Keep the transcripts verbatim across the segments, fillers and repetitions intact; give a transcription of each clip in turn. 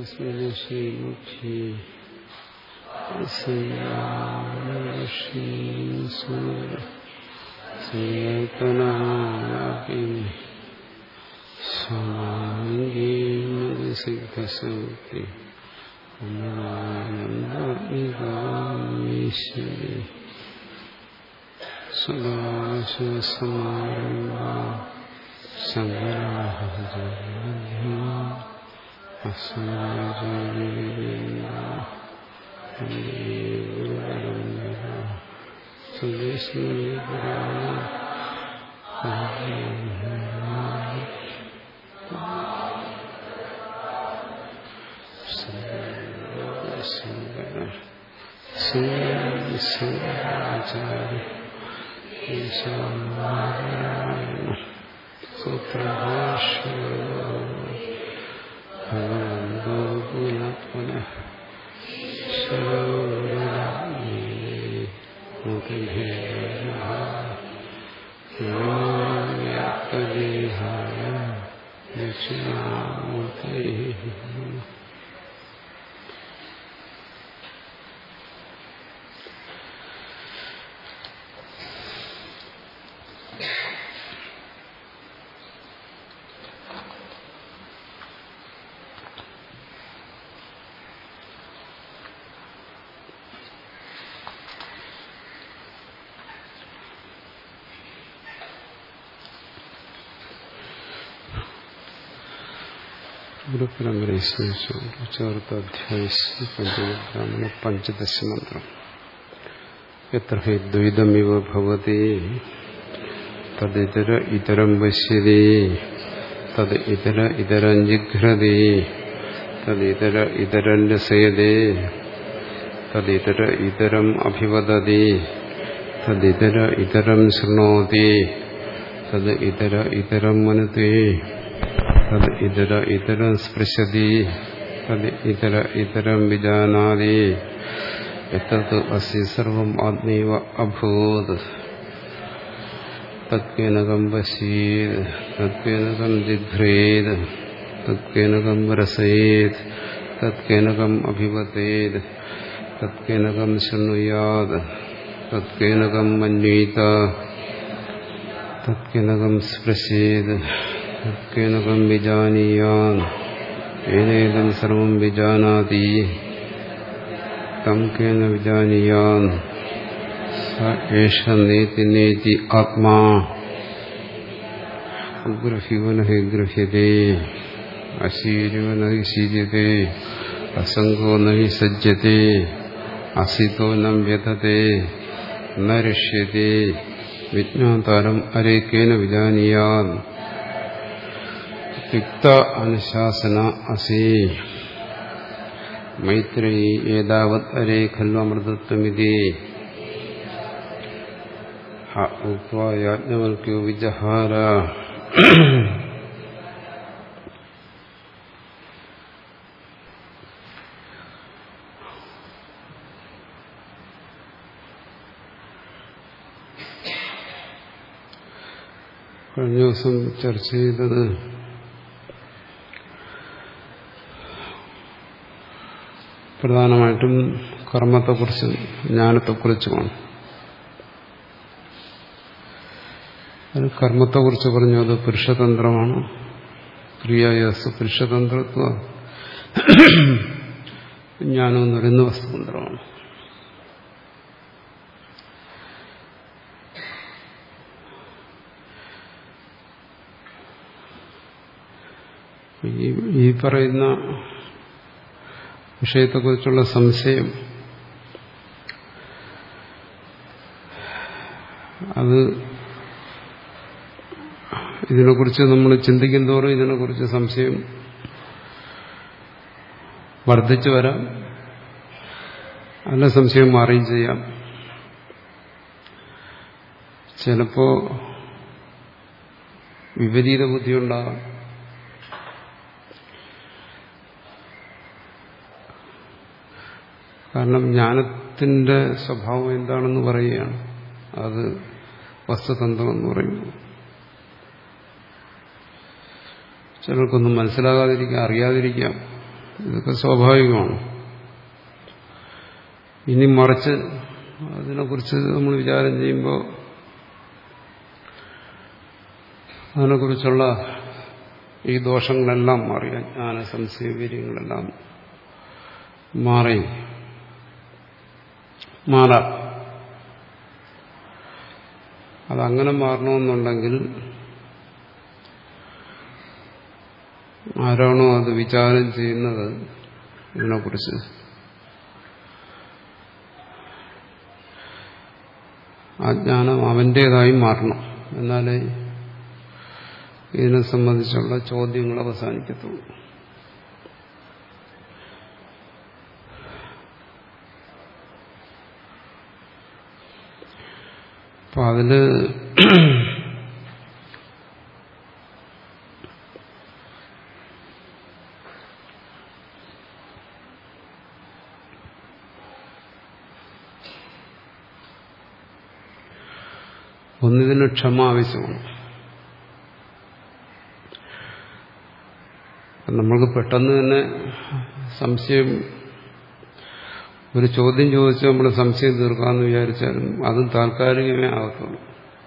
ശ്രീമുഖി സിദ്ധസൗഖ്യ അമരാനന്ദീശ്വരി സദാശിവസമാരംഭ ശങ്കരാചാര്യ ഭഗവന്തോ പുനഃ പുനഃ വ്യാപ്തദേഹായ ദക്ഷിണാമൂർത്തേ. ഗുരുപരമ്പരയെ സ്മരിച്ചുകൊണ്ട് ചേർത്ത അധ്യായ പഞ്ചദശ മന്ത്രം. എത്ര ഹി ദ്വൈതമിവ ഭവതി തദിതര ഇതരം പശ്യതി തത് ഇതര ഇതരം ജിഘ്രതി തദിതര ഇതരം രസയതി തദിതര ഇതരം അഭിവദതി തദിതര ഇതരം ശൃണോതി തത് ഇതര ഇതരം മനതി തത് ഇതര ഇതരം സ്പൃശതി തത് ഇതര ഇതരം വിജാനാതി എത്തത് അസ്യ സർവം ആത്മൈവ അഭൂത് തത്കേനകം പശ്യേത് തത്കേനകം ജിഘ്രേത് തത്കേനകം രസയേത് തത്കേനകം അഭിവദേത് തത്കേനകം ശൃണുയാത് തത്കേനകം മന്വേത തത്കേനകം സ്പൃശേത് തത്കേനകം വിജാനീയാൻ ഏനേദം സർവം വിജാനാതി തം കേന വിജാനീയാൻ സ ഏഷ നേതി നേതി ആത്മാ അഗ്രഹ്യോ ന ഹി ഗൃഹ്യതേ അശീര്യോ ന ഹി ശീര്യതേ അസംഗോ ന ഹി സജ്ജതേ അസിതോ ന വ്യതതേ ന രിഷ്യതേ വിജ്ഞാതാരം അരേക്കേന വിജാനീയാൻ യുക്ത അനുശാസന അസി മൈത്രേയി ഏതാവത് അരേ ഖല്ലു അമൃതത്വമിതി ഉക്ത്വാ യാജ്ഞവൽക്യോ വിജഹാര. കഴിഞ്ഞ ദിവസം ചർച്ച ചെയ്തത് പ്രധാനമായിട്ടും കർമ്മത്തെക്കുറിച്ചും ജ്ഞാനത്തെക്കുറിച്ചുമാണ്. അത് കർമ്മത്തെക്കുറിച്ച് പറഞ്ഞു, അത് പുരുഷതന്ത്രമാണ്. ക്രിയായസ് പുരുഷതന്ത്രത്വ, ജ്ഞാനം എന്ന് പറയുന്ന വസ്തുതന്ത്രമാണ്. ഈ പറയുന്ന വിഷയത്തെക്കുറിച്ചുള്ള സംശയം അത് ഇതിനെക്കുറിച്ച് നമ്മൾ ചിന്തിക്കും തോറും ഇതിനെക്കുറിച്ച് സംശയം വർദ്ധിച്ചു വരാം, അല്ല സംശയം മാറുകയും ചെയ്യാം. ചിലപ്പോ വിപരീത ബുദ്ധിയുണ്ടാകാം. കാരണം ജ്ഞാനത്തിന്റെ സ്വഭാവം എന്താണെന്ന് പറയുകയാണ്, അത് വസ്തുതന്ത്രം എന്ന് പറയുന്നു. ചിലർക്കൊന്നും മനസ്സിലാകാതിരിക്കാം, അറിയാതിരിക്കാം. ഇതൊക്കെ സ്വാഭാവികമാണ്. ഇനി മറിച്ച് അതിനെക്കുറിച്ച് നമ്മൾ വിചാരം ചെയ്യുമ്പോൾ അതിനെക്കുറിച്ചുള്ള ഈ ദോഷങ്ങളെല്ലാം മാറി, അജ്ഞാന സംശയ വീര്യങ്ങളെല്ലാം മാറി മാറാം. അതങ്ങനെ മാറണമെന്നുണ്ടെങ്കിൽ ആരാണോ അത് വിചാരം ചെയ്യുന്നത് ഇതിനെക്കുറിച്ച്, ആ ജ്ഞാനം അവന്റേതായി മാറണം. എന്നാലേ ഇതിനെ സംബന്ധിച്ചുള്ള ചോദ്യങ്ങൾ അവസാനിക്കത്തുള്ളൂ. അപ്പൊ അതില് ഒന്നിതിന് ക്ഷമ ആവശ്യമാണ്. നമ്മൾക്ക് പെട്ടെന്ന് തന്നെ സംശയം, ഒരു ചോദ്യം ചോദിച്ച് നമ്മൾ സംശയം തീർക്കാമെന്ന് വിചാരിച്ചാലും അതും താൽക്കാലികമേ ആകത്തുള്ളൂ.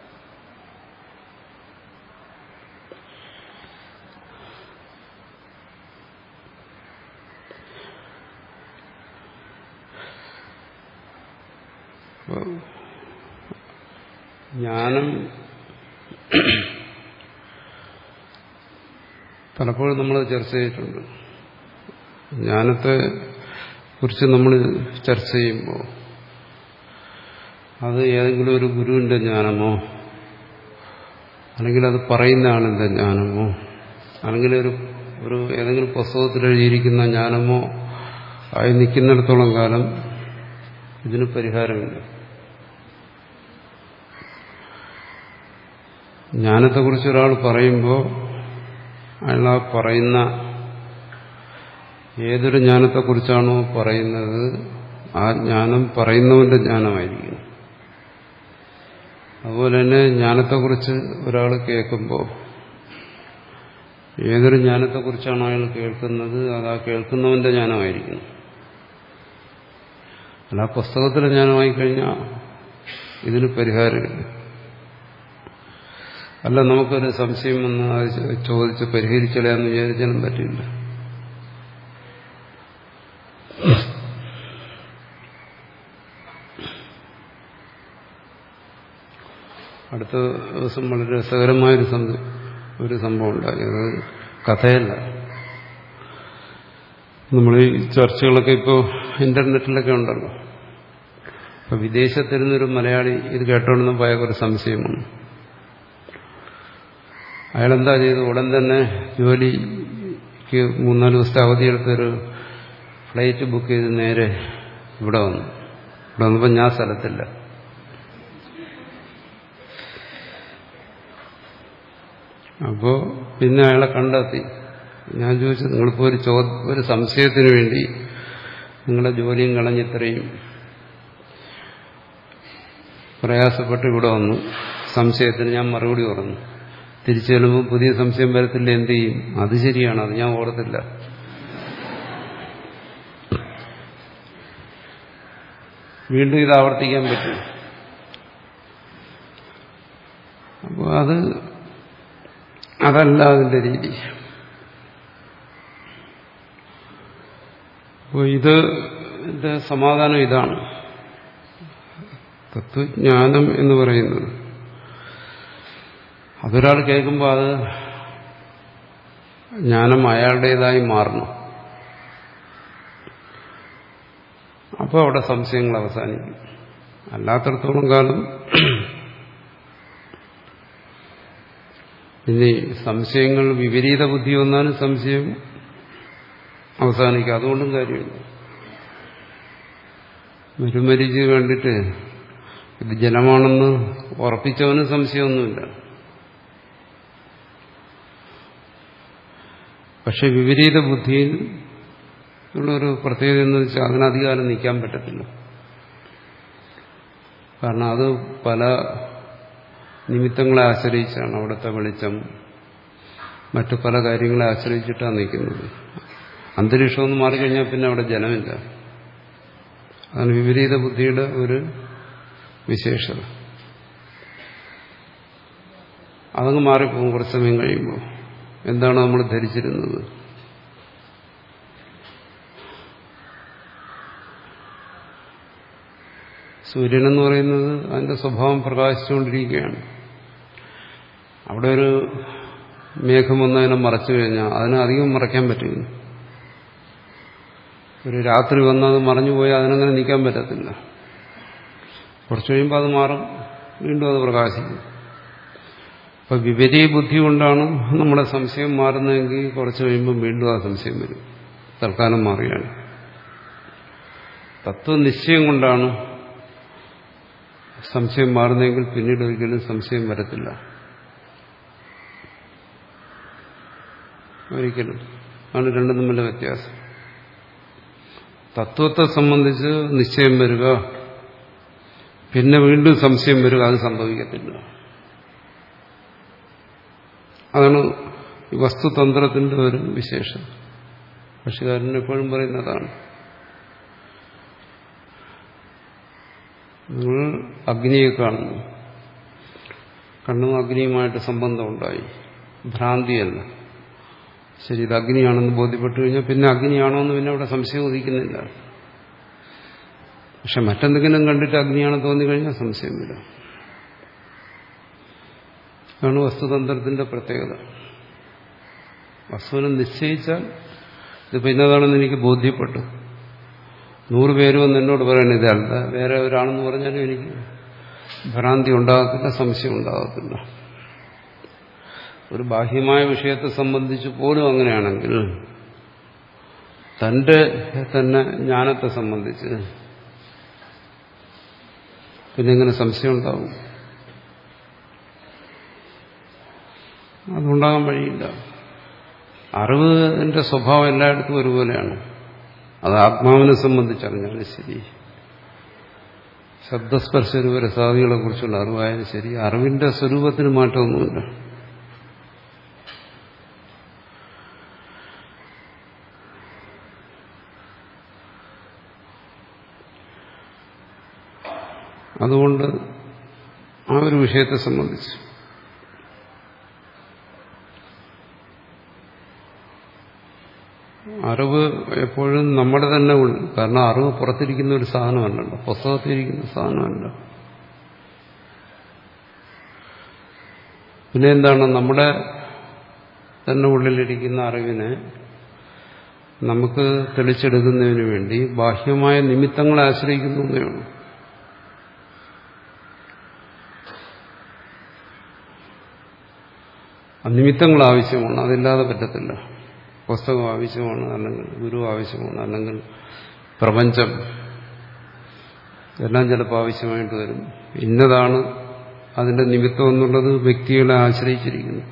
ജ്ഞാനം പലപ്പോഴും നമ്മൾ ചർച്ച ചെയ്തിട്ടുണ്ട്. ജ്ഞാനത്തെ കുറിച്ച് നമ്മൾ ചർച്ച ചെയ്യുമ്പോൾ അത് ഏതെങ്കിലും ഒരു ഗുരുവിന്റെ ജ്ഞാനമോ, അല്ലെങ്കിൽ അത് പറയുന്ന ആളിന്റെ ജ്ഞാനമോ, അല്ലെങ്കിൽ ഒരു ഒരു ഏതെങ്കിലും പുസ്തകത്തിൽ എഴുതിയിരിക്കുന്ന ജ്ഞാനമോ ആയി നിൽക്കുന്നിടത്തോളം കാലം ഇതിന് പരിഹാരമില്ല. ജ്ഞാനത്തെക്കുറിച്ച് ഒരാൾ പറയുമ്പോൾ അയാൾ ആ പറയുന്ന ഏതൊരു ജ്ഞാനത്തെക്കുറിച്ചാണോ പറയുന്നത് ആ ജ്ഞാനം പറയുന്നവന്റെ ജ്ഞാനമായിരിക്കും. അതുപോലെ തന്നെ ജ്ഞാനത്തെക്കുറിച്ച് ഒരാൾ കേൾക്കുമ്പോൾ ഏതൊരു ജ്ഞാനത്തെക്കുറിച്ചാണോ അയാൾ കേൾക്കുന്നത് അത് ആ കേൾക്കുന്നവന്റെ ജ്ഞാനമായിരിക്കും. അല്ല പുസ്തകത്തിലെ ജ്ഞാനമായി കഴിഞ്ഞാൽ ഇതിന് പരിഹാരമില്ല. അല്ല നമുക്കൊരു സംശയം വന്ന് അത് ചോദിച്ച് പരിഹരിച്ചളയാന്ന് വിചാരിച്ചാലും പറ്റില്ല. അടുത്ത ദിവസം വളരെ രസകരമായൊരു ഒരു സംഭവം ഉണ്ടായി. അത് കഥയല്ല. നമ്മൾ ഈ ചർച്ചകളൊക്കെ ഇപ്പോൾ ഇന്റർനെറ്റിലൊക്കെ ഉണ്ടല്ലോ. അപ്പൊ വിദേശത്തിരുന്നൊരു മലയാളി ഇത് കേട്ടോണ്ടെന്ന് പോയ ഒരു സംശയമാണ്. അയാളെന്താ ചെയ്തു? ഉടൻ തന്നെ ജോലിക്ക് മൂന്നാല് ദിവസത്തെ അവധിയെടുത്തൊരു ഫ്ലൈറ്റ് ബുക്ക് ചെയ്ത് നേരെ ഇവിടെ വന്നു. ഇവിടെ വന്നപ്പോൾ ഞാൻ സ്ഥലത്തില്ല. അപ്പോൾ പിന്നെ അയാളെ കണ്ടെത്തി. ഞാൻ ചോദിച്ചു, നിങ്ങളിപ്പോൾ ഒരു ചോ ഒരു സംശയത്തിന് വേണ്ടി നിങ്ങളുടെ ജോലിയും കളഞ്ഞിത്രയും പ്രയാസപ്പെട്ട് ഇവിടെ വന്നു. സംശയത്തിന് ഞാൻ മറുപടി പറഞ്ഞു. തിരിച്ചു ചെല്ലുമ്പോൾ പുതിയ സംശയം വരത്തില്ല, എന്ത് ചെയ്യും? അത് ശരിയാണ്, അത് ഞാൻ ഓർത്തില്ല. വീണ്ടും ഇത് ആവർത്തിക്കാൻ പറ്റും. അപ്പോൾ അത് അതല്ല അതിന്റെ രീതി. അപ്പോൾ ഇത് ഇതിന്റെ സമാധാനം ഇതാണ്. തത്വജ്ഞാനം എന്ന് പറയുന്നത് അതൊരാൾ കേൾക്കുമ്പോൾ അത് ജ്ഞാനം അയാളുടേതായി മാറണം. അപ്പോൾ അവിടെ സംശയങ്ങൾ അവസാനിക്കും. അല്ലാത്തടത്തോളം കാലം ഇനി സംശയങ്ങൾ വിപരീത ബുദ്ധി വന്നാലും സംശയം അവസാനിക്കും. അതുകൊണ്ടും കാര്യമില്ല. മരുമരിച്ച് കണ്ടിട്ട് ഇത് ജലമാണെന്ന് ഉറപ്പിച്ചവന് സംശയമൊന്നുമില്ല. പക്ഷെ വിപരീത ബുദ്ധിയിൽ ഉള്ളൊരു പ്രത്യേകത എന്ന് വെച്ചാൽ അതിനധികാരം നിൽക്കാൻ പറ്റത്തില്ല. കാരണം അത് പല നിമിത്തങ്ങളെ ആശ്രയിച്ചാണ്. അവിടുത്തെ വെളിച്ചം, മറ്റു പല കാര്യങ്ങളെ ആശ്രയിച്ചിട്ടാണ് നിൽക്കുന്നത്. അന്തരീക്ഷം ഒന്ന് മാറിക്കഴിഞ്ഞാൽ പിന്നെ അവിടെ ജലമില്ല. അതാണ് വിപരീത ബുദ്ധിയുടെ ഒരു വിശേഷത. അതങ്ങ് മാറിപ്പോകും കുറച്ച് സമയം കഴിയുമ്പോൾ. എന്താണ് നമ്മൾ ധരിച്ചിരുന്നത്? സൂര്യനെന്ന് പറയുന്നത് അതിന്റെ സ്വഭാവം പ്രകാശിച്ചുകൊണ്ടിരിക്കുകയാണ്. അവിടെ ഒരു മേഘം വന്നതിനെ മറച്ചു കഴിഞ്ഞാൽ അതിനെ അധികം മറയ്ക്കാൻ പറ്റില്ല. ഒരു രാത്രി വന്നത് മറഞ്ഞു പോയാൽ അതിനങ്ങനെ നീക്കാൻ പറ്റത്തില്ല. കുറച്ച് കഴിയുമ്പോൾ അത് മാറും, വീണ്ടും അത് പ്രകാശിക്കും. അപ്പൊ വിപരീയ ബുദ്ധി കൊണ്ടാണ് നമ്മുടെ സംശയം മാറുന്നതെങ്കിൽ കുറച്ച് കഴിയുമ്പോൾ വീണ്ടും ആ സംശയം വരും. തൽക്കാലം മാറിയാണ്. തത്വനിശ്ചയം കൊണ്ടാണ് സംശയം മാറുന്നതെങ്കിൽ പിന്നീട് ഒരിക്കലും സംശയം വരത്തില്ല. ഒരിക്കലും. ആണ് രണ്ടും തമ്മിലുള്ള വ്യത്യാസം. തത്വത്തെ സംബന്ധിച്ച് നിശ്ചയം വരിക, പിന്നെ വീണ്ടും സംശയം വരിക, അത് സംഭവിക്കത്തില്ല. അതാണ് ഈ വസ്തുതന്ത്രത്തിന്റെ ഒരു വിശേഷം. ഭാഷ്യകാരൻ എപ്പോഴും പറയുന്നതാണ്. നിങ്ങൾ അഗ്നിയെ കാണുന്നു, കണ്ണും അഗ്നിയുമായിട്ട് സംബന്ധം ഉണ്ടായി, ഭ്രാന്തിയല്ല. ശരി, ഇത് അഗ്നിയാണെന്ന് ബോധ്യപ്പെട്ടു കഴിഞ്ഞാൽ പിന്നെ അഗ്നിയാണോ എന്ന് പിന്നെ അവിടെ സംശയം ഉദിക്കുന്നില്ല. പക്ഷെ മറ്റെന്തെങ്കിലും കണ്ടിട്ട് അഗ്നിയാണെന്ന് തോന്നിക്കഴിഞ്ഞാൽ സംശയം വരും. അതാണ് വസ്തുതന്ത്രത്തിന്റെ പ്രത്യേകത. വസ്തുവിനെ നിശ്ചയിച്ചാൽ ഇതിപ്പോ ഇന്നതാണെന്ന് എനിക്ക് ബോധ്യപ്പെട്ടു. നൂറ് പേര് വന്ന് എന്നോട് പറയണ ഇതല്ല, വേറെ ഒരാണെന്ന് പറഞ്ഞാലും എനിക്ക് ഭ്രാന്തി ഉണ്ടാകത്തില്ല, സംശയം ഉണ്ടാകത്തില്ല. ഒരു ബാഹ്യമായ വിഷയത്തെ സംബന്ധിച്ച് പോലും അങ്ങനെയാണെങ്കിൽ തന്റെ തന്നെ ജ്ഞാനത്തെ സംബന്ധിച്ച് പിന്നെ എങ്ങനെ സംശയം ഉണ്ടാവും? അതുണ്ടാകാൻ വഴിയില്ല. അറിവിന്റെ സ്വഭാവം എല്ലായിടത്തും ഒരുപോലെയാണ്. അത് ആത്മാവിനെ സംബന്ധിച്ചറിഞ്ഞാലും ശരി, ശബ്ദസ്പർശ രൂപരസാദികളെ കുറിച്ചുള്ള അറിവായാലും ശരി, അറിവിന്റെ സ്വരൂപത്തിന് മാറ്റമൊന്നുമില്ല. അതുകൊണ്ട് ആ ഒരു വിഷയത്തെ സംബന്ധിച്ച് അറിവ് എപ്പോഴും നമ്മുടെ തന്നെ ഉള്ളിൽ. കാരണം അറിവ് പുറത്തിരിക്കുന്ന ഒരു സാധനമല്ലല്ലോ, പുസ്തകത്തിരിക്കുന്ന സാധനമല്ല. പിന്നെ എന്താണ്, നമ്മുടെ തന്നെ ഉള്ളിലിരിക്കുന്ന അറിവിനെ നമുക്ക് തെളിച്ചെടുക്കുന്നതിന് വേണ്ടി ബാഹ്യമായ നിമിത്തങ്ങളെ ആശ്രയിക്കുന്നു എന്നേ ഉള്ളൂ. നിമിത്തങ്ങൾ ആവശ്യമാണ്, അതില്ലാതെ പറ്റത്തില്ല. പുസ്തകം ആവശ്യമാണ്, അല്ലെങ്കിൽ ഗുരു ആവശ്യമാണ്, അല്ലെങ്കിൽ പ്രപഞ്ചം എല്ലാം ചിലപ്പോൾ ആവശ്യമായിട്ട് വരും. ഇന്നതാണ് അതിന്റെ നിമിത്തം എന്നുള്ളത് വ്യക്തികളെ ആശ്രയിച്ചിരിക്കുന്നു.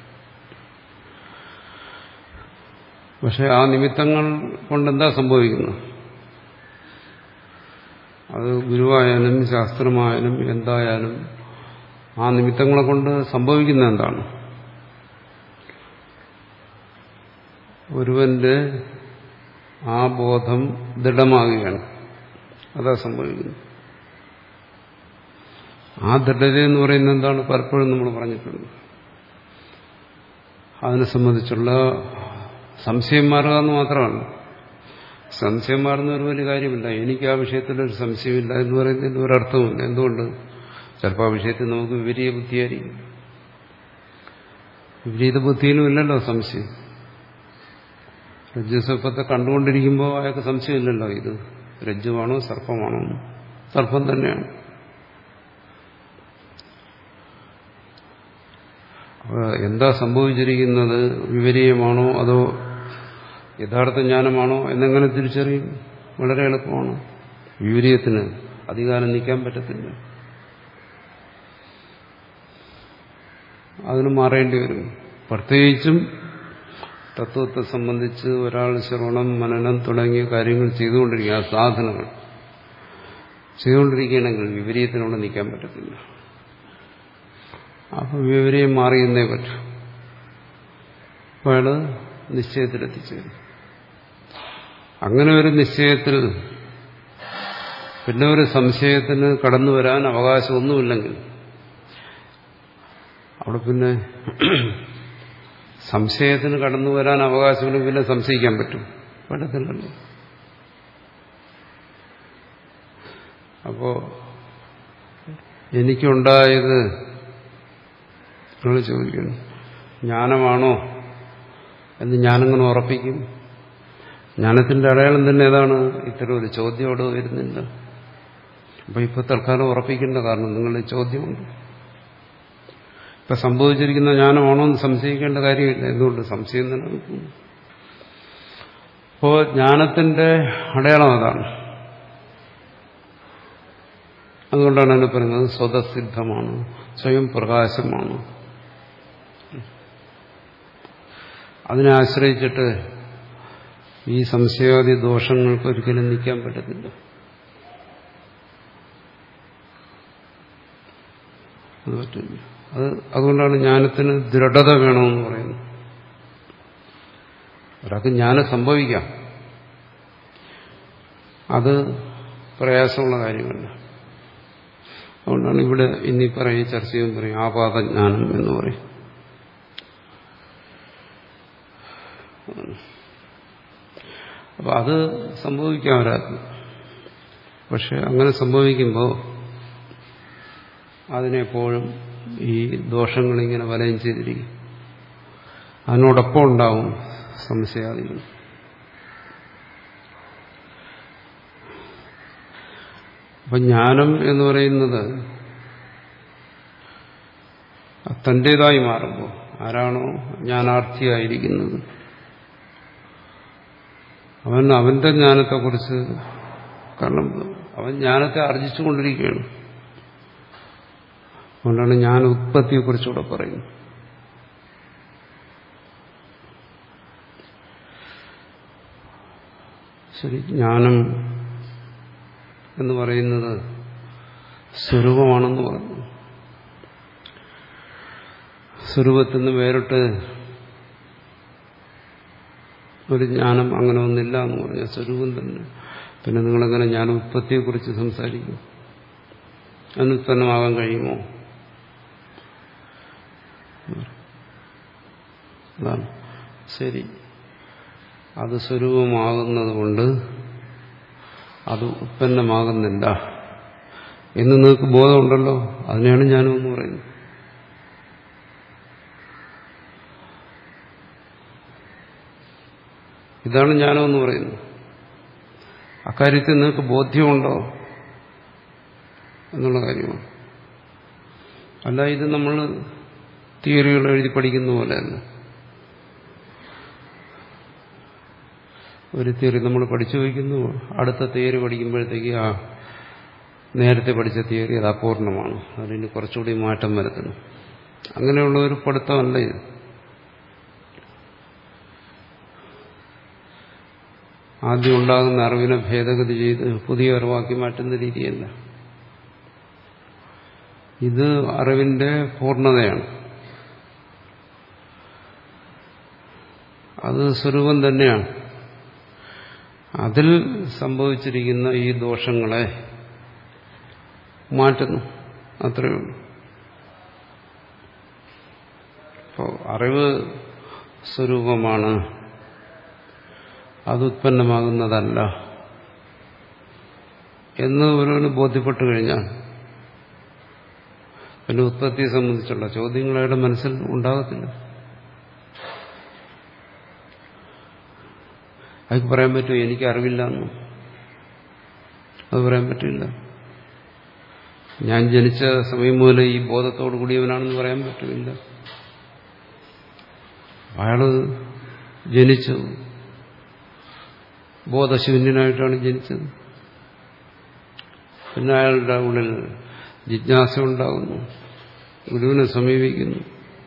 പക്ഷെ ആ നിമിത്തങ്ങൾ കൊണ്ടെന്താ സംഭവിക്കുന്നത്? അത് ഗുരുവായാലും ശാസ്ത്രമായാലും എന്തായാലും ആ നിമിത്തങ്ങളെ കൊണ്ട് സംഭവിക്കുന്ന എന്താണ്? ഒരുവന്റെ ആ ബോധം ദൃഢമാകുകയാണ്. അതാ സംഭവിക്കുന്നത്. ആ ദൃഢത എന്ന് പറയുന്നത് എന്താണ്? പലപ്പോഴും നമ്മൾ പറഞ്ഞിട്ടുണ്ട്. അതിനെ സംബന്ധിച്ചുള്ള സംശയം മാറുക എന്ന് മാത്രമല്ല. സംശയം മാറുന്ന ഒരു വലിയ കാര്യമില്ല. എനിക്ക് ആ വിഷയത്തിലൊരു സംശയമില്ല എന്ന് പറയുന്നതിന് ഒരർത്ഥമില്ല. എന്തുകൊണ്ട്? ചിലപ്പോൾ ആ വിഷയത്തിൽ നമുക്ക് വിപരീത ബുദ്ധിയായിരിക്കും. വിപരീത ബുദ്ധിയിലും ഇല്ലല്ലോ സംശയം. രജ്ജുസർപ്പത്തെ കണ്ടുകൊണ്ടിരിക്കുമ്പോൾ അയാൾക്ക് സംശയമില്ലല്ലോ, ഇത് രജ്ജുവാണോ സർപ്പമാണോ? സർപ്പം തന്നെയാണ്. എന്താ സംഭവിച്ചിരിക്കുന്നത്? വിപരീയമാണോ അതോ യഥാർത്ഥ ജ്ഞാനമാണോ എന്നെങ്ങനെ തിരിച്ചറിയും? വളരെ എളുപ്പമാണ്. വിപരീയത്തിന് അധികാരം നീക്കാൻ പറ്റത്തില്ല. അതിന് മാറേണ്ടി വരും. പ്രത്യേകിച്ചും തത്വത്തെ സംബന്ധിച്ച് ഒരാൾ ശ്രവണം, മനനം തുടങ്ങിയ കാര്യങ്ങൾ ചെയ്തുകൊണ്ടിരിക്കുക, ആ സാധനങ്ങൾ ചെയ്തുകൊണ്ടിരിക്കുകയാണെങ്കിൽ വിപരീയത്തിനോട് നീക്കാൻ പറ്റത്തില്ല. അപ്പം വിപരീയം മാറിയെന്നേ പറ്റൂ. അപ്പോൾ അയാൾ നിശ്ചയത്തിലെത്തിച്ചേരും. അങ്ങനെ ഒരു നിശ്ചയത്തിൽ പിന്നെ ഒരു സംശയത്തിന് കടന്നു വരാൻ അവകാശമൊന്നുമില്ലെങ്കിൽ അവിടെ പിന്നെ സംശയത്തിന് കടന്നു വരാൻ അവകാശമില്ല, പിന്നെ സംശയിക്കാൻ പറ്റും? പറ്റത്തില്ലല്ലോ. അപ്പോ എനിക്കുണ്ടായത് നിങ്ങൾ ചോദിക്കുന്നു ജ്ഞാനമാണോ എന്ന് ഞാനങ്ങനെ ഉറപ്പിക്കും? ജ്ഞാനത്തിന്റെ അടയാളം തന്നെ ഏതാണ്? ഇത്തരം ഒരു ചോദ്യം അവിടെ വരുന്നില്ല. അപ്പൊ ഇപ്പൊ തൽക്കാലം ഉറപ്പിക്കേണ്ട, കാരണം നിങ്ങളുടെ ചോദ്യമുണ്ട്. ഇപ്പൊ സംഭവിച്ചിരിക്കുന്ന ജ്ഞാനമാണോ എന്ന് സംശയിക്കേണ്ട കാര്യമില്ല. എന്തുകൊണ്ട്? സംശയം നിലനിൽക്കുന്നു. അപ്പോ ജ്ഞാനത്തിന്റെ അടയാളം അതാണ്. അതുകൊണ്ടാണ് അതിനെ പറയുന്നത് സ്വതസിദ്ധമാണ്, സ്വയം പ്രകാശമാണ്. അതിനെ ആശ്രയിച്ചിട്ട് ഈ സംശയാദി ദോഷങ്ങൾക്ക് ഒരിക്കലും നിൽക്കാൻ പറ്റത്തില്ല. അത് പറ്റില്ല. അത് അതുകൊണ്ടാണ് ജ്ഞാനത്തിന് ദൃഢത വേണമെന്ന് പറയുന്നത്. ഒരാൾക്ക് ജ്ഞാനം സംഭവിക്കാം, അത് പ്രയാസമുള്ള കാര്യമല്ല. അതുകൊണ്ടാണ് ഇവിടെ ഇന്നീ പറയും ചർച്ച ചെയ്യുമ്പോൾ പറയും ആപാതജ്ഞാനം എന്ന് പറയും. അപ്പൊ അത് സംഭവിക്കാം ഒരാൾക്ക്. പക്ഷെ അങ്ങനെ സംഭവിക്കുമ്പോൾ അതിനെപ്പോഴും ഈ ദോഷങ്ങളിങ്ങനെ വലയം ചെയ്തിരിക്കും. അതിനോടൊപ്പം ഉണ്ടാവും സംശയാദികൾ. അപ്പൊ ജ്ഞാനം എന്ന് പറയുന്നത് തന്റേതായി മാറുമ്പോൾ ആരാണോ ജ്ഞാനാർത്ഥിയായിരിക്കുന്നത് അവൻ അവന്റെ ജ്ഞാനത്തെക്കുറിച്ച്, കാരണം അവൻ ജ്ഞാനത്തെ ആർജിച്ചുകൊണ്ടിരിക്കുകയാണ്. അതുകൊണ്ടാണ് ജ്ഞാന ഉത്പത്തിയെക്കുറിച്ചുകൂടെ പറയുന്നത്. ശരി, ജ്ഞാനം എന്ന് പറയുന്നത് സ്വരൂപമാണെന്ന് പറഞ്ഞു. സ്വരൂപത്തിൽ നിന്ന് വേറിട്ട് ഒരു ജ്ഞാനം അങ്ങനെ ഒന്നില്ല എന്ന് പറഞ്ഞാൽ സ്വരൂപം തന്നെ. പിന്നെ നിങ്ങളെങ്ങനെ ജ്ഞാന ഉത്പത്തിയെക്കുറിച്ച് സംസാരിക്കും? അനുത്പന്നമാകാൻ കഴിയുമോ? അതാണ് ശരി. അത് സ്വരൂപമാകുന്നത് കൊണ്ട് അത് ഉത്പന്നമാകുന്നില്ല എന്ന് നിങ്ങൾക്ക് ബോധമുണ്ടല്ലോ. അതിനെയാണ് ജ്ഞാനം എന്ന് പറയുന്നത്. ഇതാണ് ജ്ഞാനം എന്ന് പറയുന്നത്. അക്കാര്യത്തിൽ നിങ്ങൾക്ക് ബോധ്യമുണ്ടോ എന്നുള്ള കാര്യമാണ്. അല്ല ഇത് നമ്മൾ തിയറികൾ എഴുതി പഠിക്കുന്ന പോലെയല്ല. ഒരു തിയറി നമ്മൾ പഠിച്ചു വയ്ക്കുന്നു, അടുത്ത തിയറി പഠിക്കുമ്പോഴത്തേക്ക് ആ നേരത്തെ പഠിച്ച തിയറി അത് അപൂർണമാണ്, അതിന് കുറച്ചുകൂടി മാറ്റം വരുത്തണം. അങ്ങനെയുള്ള ഒരു പഠിത്തമല്ല ഇത്. ആദ്യം ഉണ്ടാകുന്ന അറിവിനെ ഭേദഗതി ചെയ്ത് പുതിയ അറിവാക്കി മാറ്റുന്ന രീതിയല്ല. ഇത് അറിവിന്റെ പൂർണ്ണതയാണ്. അത് സ്വരൂപം തന്നെയാണ്. അതിൽ സംഭവിച്ചിരിക്കുന്ന ഈ ദോഷങ്ങളെ മാറ്റുന്നു, അത്രയേ ഉള്ളൂ. അപ്പോൾ അറിവ് സ്വരൂപമാണ്, അത് ഉത്പന്നമാകുന്നതല്ല എന്ന് ഒരുവന് ബോധ്യപ്പെട്ടു കഴിഞ്ഞാൽ പിന്നെ ഉത്പത്തിയെ സംബന്ധിച്ചുള്ള ചോദ്യങ്ങൾ അയാളുടെ മനസ്സിൽ ഉണ്ടാകത്തില്ല. അയാൾക്ക് പറയാൻ പറ്റുമോ എനിക്ക് അറിവില്ല എന്ന്? അത് പറയാൻ പറ്റില്ല. ഞാൻ ജനിച്ച സമയം മുതൽ ഈ ബോധത്തോടു കൂടിയവനാണെന്ന് പറയാൻ പറ്റില്ല. അയാള് ജനിച്ചു ബോധശൂന്യനായിട്ടാണ് ജനിച്ചത്. പിന്നെ അയാളുടെ ഉള്ളിൽ ജിജ്ഞാസ ഉണ്ടാകുന്നു, ഗുരുവിനെ സമീപിക്കുന്നു,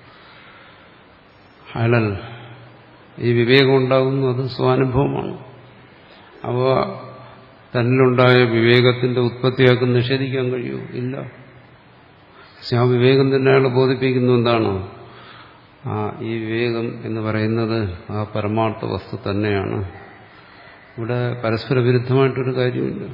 അയാൾ ഈ വിവേകം ഉണ്ടാകുന്നു. അത് സ്വാനുഭവമാണ്. അവ തന്നിലുണ്ടായ വിവേകത്തിന്റെ ഉത്പത്തിയാക്കി നിഷേധിക്കാൻ കഴിയുമോ? ഇല്ല. പക്ഷെ ആ വിവേകം തന്നെ അയാൾ ബോധിപ്പിക്കുന്നു എന്താണ്? ആ ഈ വിവേകം എന്ന് പറയുന്നത് ആ പരമാർത്ഥ വസ്തു തന്നെയാണ്. ഇവിടെ പരസ്പര വിരുദ്ധമായിട്ടൊരു കാര്യമില്ല.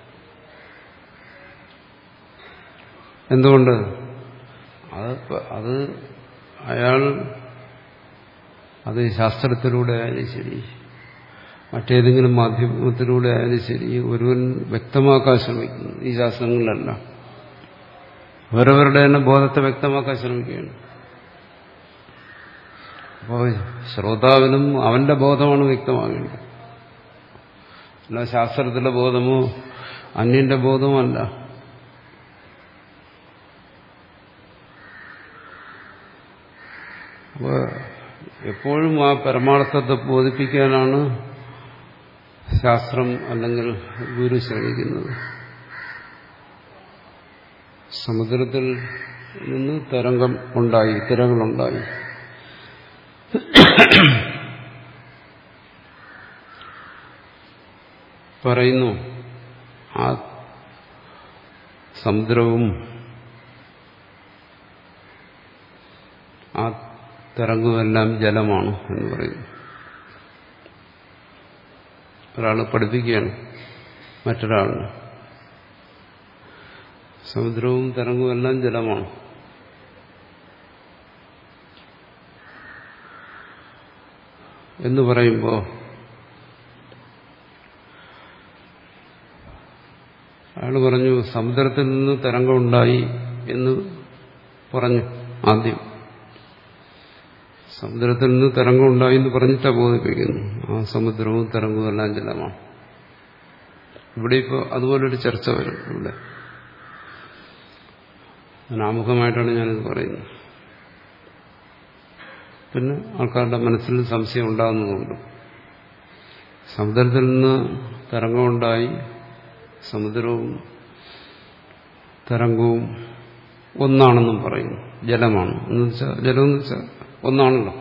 എന്തുകൊണ്ട്? അത് അത് അയാൾ അത് ശാസ്ത്രത്തിലൂടെ ആയാലും ശരി, മറ്റേതെങ്കിലും മാധ്യമത്തിലൂടെ ആയാലും ശരി, ഒരുവൻ വ്യക്തമാക്കാൻ ശ്രമിക്കുന്നു. ഈ ശാസ്ത്രങ്ങളിലല്ല, അവരവരുടെ തന്നെ ബോധത്തെ വ്യക്തമാക്കാൻ ശ്രമിക്കുകയാണ്. അപ്പോൾ ശ്രോതാവിനും അവന്റെ ബോധമാണ് വ്യക്തമാകേണ്ടത്, അല്ല ശാസ്ത്രത്തിലെ ബോധമോ അന്യന്റെ ബോധമോ അല്ല. അപ്പോൾ എപ്പോഴും ആ പരമാർത്ഥത്തെ ബോധിപ്പിക്കാനാണ് ശാസ്ത്രം അല്ലെങ്കിൽ ഗുരു ശ്രമിക്കുന്നത്. സമുദ്രത്തിൽ നിന്ന് തരംഗം ഉണ്ടായി, തിരകളുണ്ടായി. പറയുന്നു ആ സമുദ്രവും ആ തരംഗമെല്ലാം ജലമാണ് എന്ന് പറയുന്നു. ഒരാൾ പഠിപ്പിക്കുകയാണ് മറ്റൊരാളിന്. സമുദ്രവും തരംഗവും എല്ലാം ജലമാണ്. എന്ന് പറയുമ്പോൾ അയാൾ പറഞ്ഞു സമുദ്രത്തിൽ നിന്ന് തരംഗം ഉണ്ടായി എന്ന് പറഞ്ഞു. ആദ്യം സമുദ്രത്തിൽ നിന്ന് തരംഗം ഉണ്ടായി എന്ന് പറഞ്ഞിട്ടാ ബോധിപ്പിക്കുന്നു. ആ സമുദ്രവും തരംഗവും എല്ലാം ജലമാണ്. ഇവിടെ ഇപ്പോൾ അതുപോലൊരു ചർച്ച വരും. ഇവിടെ ആമുഖമായിട്ടാണ് ഞാനിത് പറയുന്നത്. പിന്നെ ആൾക്കാരുടെ മനസ്സിൽ സംശയം ഉണ്ടാകുന്നതുകൊണ്ട് സമുദ്രത്തിൽ നിന്ന് തരംഗമുണ്ടായി, സമുദ്രവും തരംഗവും ഒന്നാണെന്നും പറയുന്നു. ജലമാണ് എന്ന് വെച്ചാൽ ജലം എന്ന് വെച്ചാൽ ഒന്നാണല്ലോ.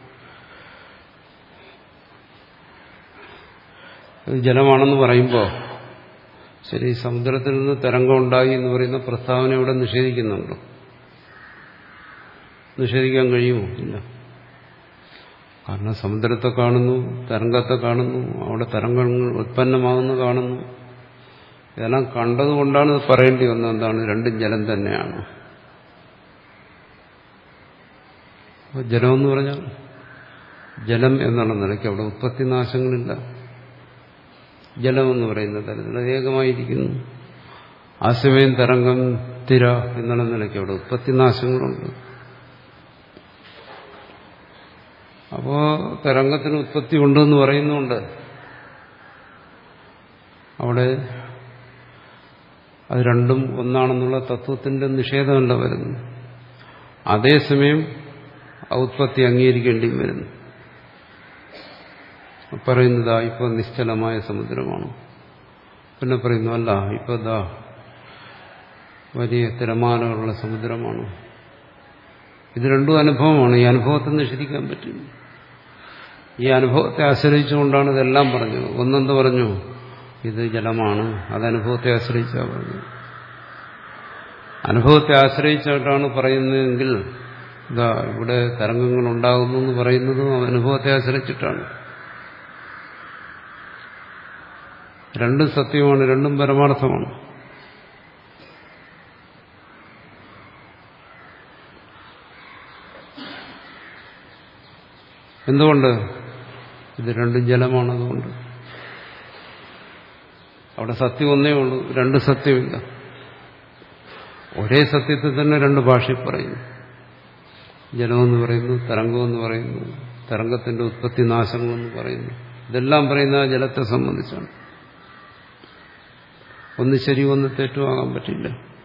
ജലമാണെന്ന് പറയുമ്പോൾ ശരി, സമുദ്രത്തിൽ നിന്ന് തരംഗം ഉണ്ടായി എന്ന് പറയുന്ന പ്രസ്താവന ഇവിടെ നിഷേധിക്കുന്നുണ്ടോ? നിഷേധിക്കാൻ കഴിയുമോ? ഇല്ല. കാരണം സമുദ്രത്തെ കാണുന്നു, തരംഗത്തെ കാണുന്നു, അവിടെ തരംഗങ്ങൾ ഉത്പന്നമാകുന്നു കാണുന്നു. ഇതെല്ലാം കണ്ടതുകൊണ്ടാണ് പറയേണ്ടി വന്നത്. എന്താണ്? രണ്ടും ജലം തന്നെയാണ്. അപ്പോൾ ജലമെന്ന് പറഞ്ഞാൽ ജലം എന്നുള്ള നിലയ്ക്ക് അവിടെ ഉത്പത്തി നാശങ്ങളില്ല. ജലമെന്ന് പറയുന്ന തരത്തിൽ ഏകമായിരിക്കുന്നു. ആശമയം തരംഗം തിര എന്നുള്ള നിലയ്ക്ക് അവിടെ ഉത്പത്തി നാശങ്ങളുണ്ട്. അപ്പോ തരംഗത്തിന് ഉത്പത്തി ഉണ്ടെന്ന് പറയുന്നുണ്ട്. അവിടെ അത് രണ്ടും ഒന്നാണെന്നുള്ള തത്വത്തിന്റെ നിഷേധമല്ല വരുന്നു. അതേസമയം ഉത്പത്തി അംഗീകരിക്കേണ്ടിയും വരുന്നു. പറയുന്നതാ ഇപ്പോൾ നിശ്ചലമായ സമുദ്രമാണ്. പിന്നെ പറയുന്നു അല്ല, ഇപ്പോൾ ദാ വലിയ തിരമാലകളുള്ള സമുദ്രമാണ്. ഇത് രണ്ടും അനുഭവമാണ്. ഈ അനുഭവത്തെ നിഷേധിക്കാൻ പറ്റില്ല. ഈ അനുഭവത്തെ ആശ്രയിച്ചുകൊണ്ടാണ് ഇതെല്ലാം പറഞ്ഞത്. ഒന്നെന്ത് പറഞ്ഞു? ഇത് ജലമാണ്. അത് അനുഭവത്തെ ആശ്രയിച്ചാണ് പറഞ്ഞത്. അനുഭവത്തെ ആശ്രയിച്ചായിട്ടാണ് പറയുന്നതെങ്കിൽ ഇതാ ഇവിടെ തരംഗങ്ങൾ ഉണ്ടാകുന്നു എന്ന് പറയുന്നതും അനുഭവത്തെ ആശ്രയിച്ചിട്ടാണ്. രണ്ടും സത്യമാണ്, രണ്ടും പരമാർത്ഥമാണ്. എന്തുകൊണ്ട്? ഇത് രണ്ടും ജലമാണ്. അതുകൊണ്ട് അവിടെ സത്യം ഒന്നേ ഉള്ളൂ, രണ്ട് സത്യമില്ല. ഒരേ സത്യത്തെ തന്നെ രണ്ട് ഭാഷയിൽ പറയുന്നു. ജലമെന്ന് പറയുന്നു, തരംഗമെന്ന് പറയുന്നു, തരംഗത്തിന്റെ ഉത്പത്തി നാശങ്ങളെന്ന് പറയുന്നു. ഇതെല്ലാം പറയുന്ന ജലത്തെ സംബന്ധിച്ചാണ്. ഒന്ന് ശരി, ഒന്ന് തെറ്റുമാകാൻ പറ്റില്ല.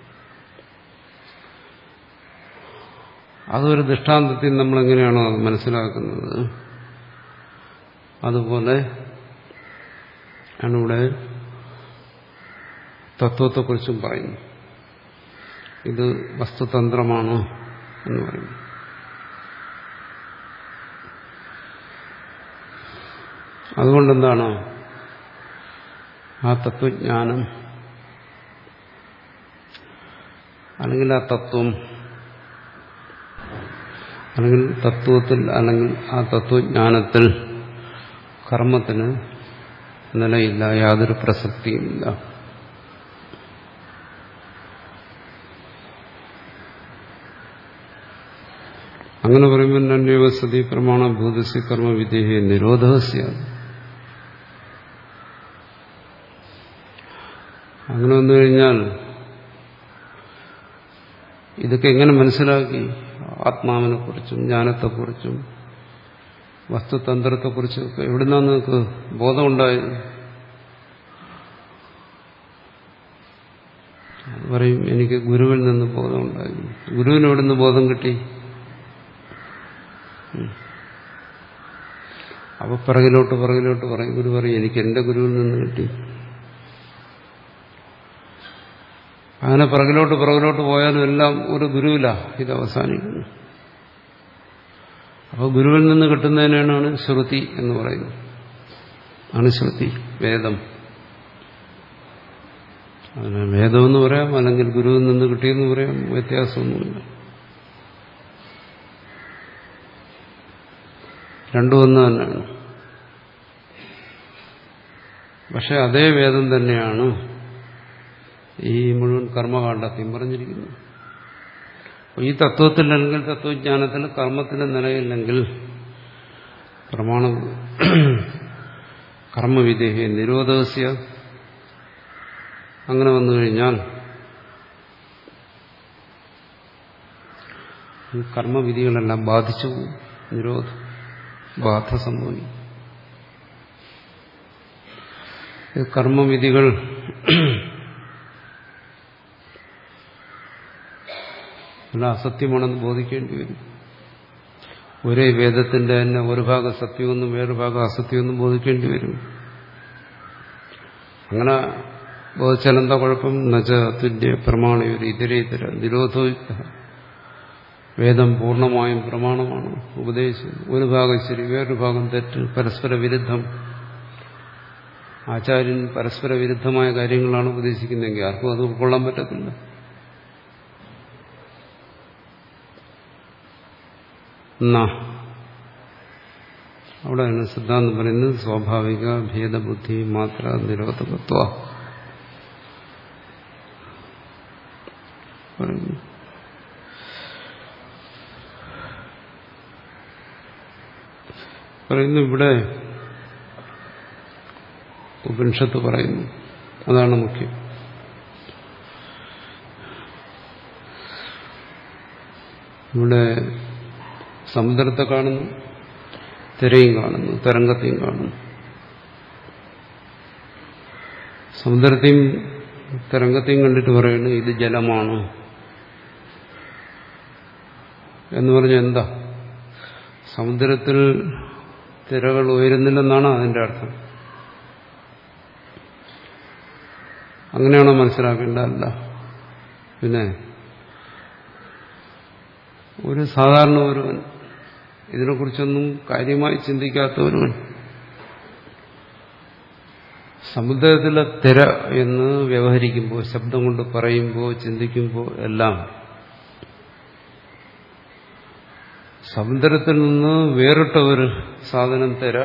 അതൊരു ദൃഷ്ടാന്തത്തിൽ നമ്മളെങ്ങനെയാണോ അത് മനസ്സിലാക്കുന്നത്, അതുപോലെ ആണ് ഇവിടെ തത്വത്തെക്കുറിച്ചും പറയുന്നു. ഇത് വസ്തുതന്ത്രമാണ് എന്ന് പറയുന്നു. അതുകൊണ്ടെന്താണ് ആ തത്വജ്ഞാനം അല്ലെങ്കിൽ ആ തത്വം അല്ലെങ്കിൽ തത്വത്തിൽ അല്ലെങ്കിൽ ആ തത്വജ്ഞാനത്തിൽ കർമ്മത്തിന് നിലയില്ല, യാതൊരു പ്രസക്തിയുമില്ല. അങ്ങനെ പറയുമ്പോൾ നന്യവസതി പ്രമാണഭൂതസ്യ കർമ്മവിധേയ നിരോധസ്യ. അങ്ങനെ വന്നു കഴിഞ്ഞാൽ ഇതൊക്കെ എങ്ങനെ മനസ്സിലാക്കി? ആത്മാവിനെക്കുറിച്ചും ജ്ഞാനത്തെക്കുറിച്ചും വസ്തുതന്ത്രത്തെക്കുറിച്ചൊക്കെ എവിടുന്നാണ് നിങ്ങൾക്ക് ബോധമുണ്ടായത്? പറയും എനിക്ക് ഗുരുവിൽ നിന്ന് ബോധമുണ്ടായി. ഗുരുവിന് എവിടുന്ന് ബോധം കിട്ടി? അപ്പൊ പിറകിലോട്ട് പിറകിലോട്ട് പറയും. ഗുരു പറയും എനിക്ക് എന്റെ ഗുരുവിൽ നിന്ന് കിട്ടി. അങ്ങനെ പിറകിലോട്ട് പിറകിലോട്ട് പോയാലും എല്ലാം ഒരു ഗുരുവിലാ ഇത് അവസാനിക്കുന്നു. അപ്പോൾ ഗുരുവിൽ നിന്ന് കിട്ടുന്നതിനാണ് ശ്രുതി എന്ന് പറയുന്നത്. ആണ് ശ്രുതി, വേദം. അതിന് വേദമെന്ന് പറയാം, അല്ലെങ്കിൽ ഗുരുവിൽ നിന്ന് കിട്ടിയെന്ന് പറയാം, വ്യത്യാസമൊന്നുമില്ല. രണ്ടും ഒന്ന് തന്നെയാണ്. പക്ഷെ അതേ വേദം തന്നെയാണ് ഈ മുഴുവൻ കർമ്മകാണ്ഡത്തെയും പറഞ്ഞിരിക്കുന്നു. ഈ തത്വത്തിൽ അല്ലെങ്കിൽ തത്വജ്ഞാനത്തിൽ കർമ്മത്തിന് നിലയില്ലെങ്കിൽ പ്രമാണ കർമ്മവിധേയ നിരോധസ്യ. അങ്ങനെ വന്നു കഴിഞ്ഞാൽ ഈ കർമ്മവിധികളെല്ലാം ബാധിച്ചു പോകും. നിരോധ ബാധ സംഭവിക്കും. കർമ്മവിധികൾ അല്ല അസത്യമാണെന്ന് ബോധിക്കേണ്ടി വരും. ഒരേ വേദത്തിന്റെ തന്നെ ഒരു ഭാഗം സത്യമെന്നും വേറൊരു ഭാഗം അസത്യമെന്നും ബോധിക്കേണ്ടി വരും. അങ്ങനെ ബോധിച്ചാൽ എന്താ കുഴപ്പം? നച തുല്യ പ്രമാണയൊരു ഇതരേതര നിരോധോയുക്ത. വേദം പൂർണ്ണമായും പ്രമാണമാണ്, ഉപദേശം. ഒരു ഭാഗം ശരി, വേറൊരു ഭാഗം തെറ്റ്, പരസ്പര വിരുദ്ധം. ആചാര്യൻ പരസ്പര വിരുദ്ധമായ കാര്യങ്ങളാണ് ഉപദേശിക്കുന്നതെങ്കിൽ ആർക്കും അത് ഉൾക്കൊള്ളാൻ പറ്റത്തില്ല. എന്നാ അവിടെയാണ് സിദ്ധാന്തം പറയുന്നത് സ്വാഭാവിക ഭേദബുദ്ധി മാത്ര നിരോധകത്വ. പറയുന്നു ഇവിടെ ഉപനിഷത്ത് പറയുന്നു, അതാണ് മുഖ്യം. ഇവിടെ സമുദ്രത്തെ കാണുന്നു, തിരയും കാണുന്നു, തരംഗത്തെയും കാണുന്നു. സമുദ്രത്തെയും തരംഗത്തെയും കണ്ടിട്ട് പറയുന്നു ഇത് ജലമാണ് എന്ന് പറഞ്ഞാൽ എന്താ? സമുദ്രത്തിൽ തിരകൾ ഉയരുന്നില്ലെന്നാണ് അതിന്റെ അർത്ഥം. അങ്ങനെയാണോ മനസ്സിലാക്കേണ്ടതല്ല. പിന്നെ ഒരു സാധാരണ ഒരുവൻ, ഇതിനെക്കുറിച്ചൊന്നും കാര്യമായി ചിന്തിക്കാത്ത ഒരുവൻ, സമുദ്രത്തിലെ തിര എന്ന് വ്യവഹരിക്കുമ്പോൾ, ശബ്ദം കൊണ്ട് പറയുമ്പോൾ, ചിന്തിക്കുമ്പോൾ എല്ലാം സമുദ്രത്തിൽ നിന്ന് വേറിട്ട ഒരു സാധനം തിര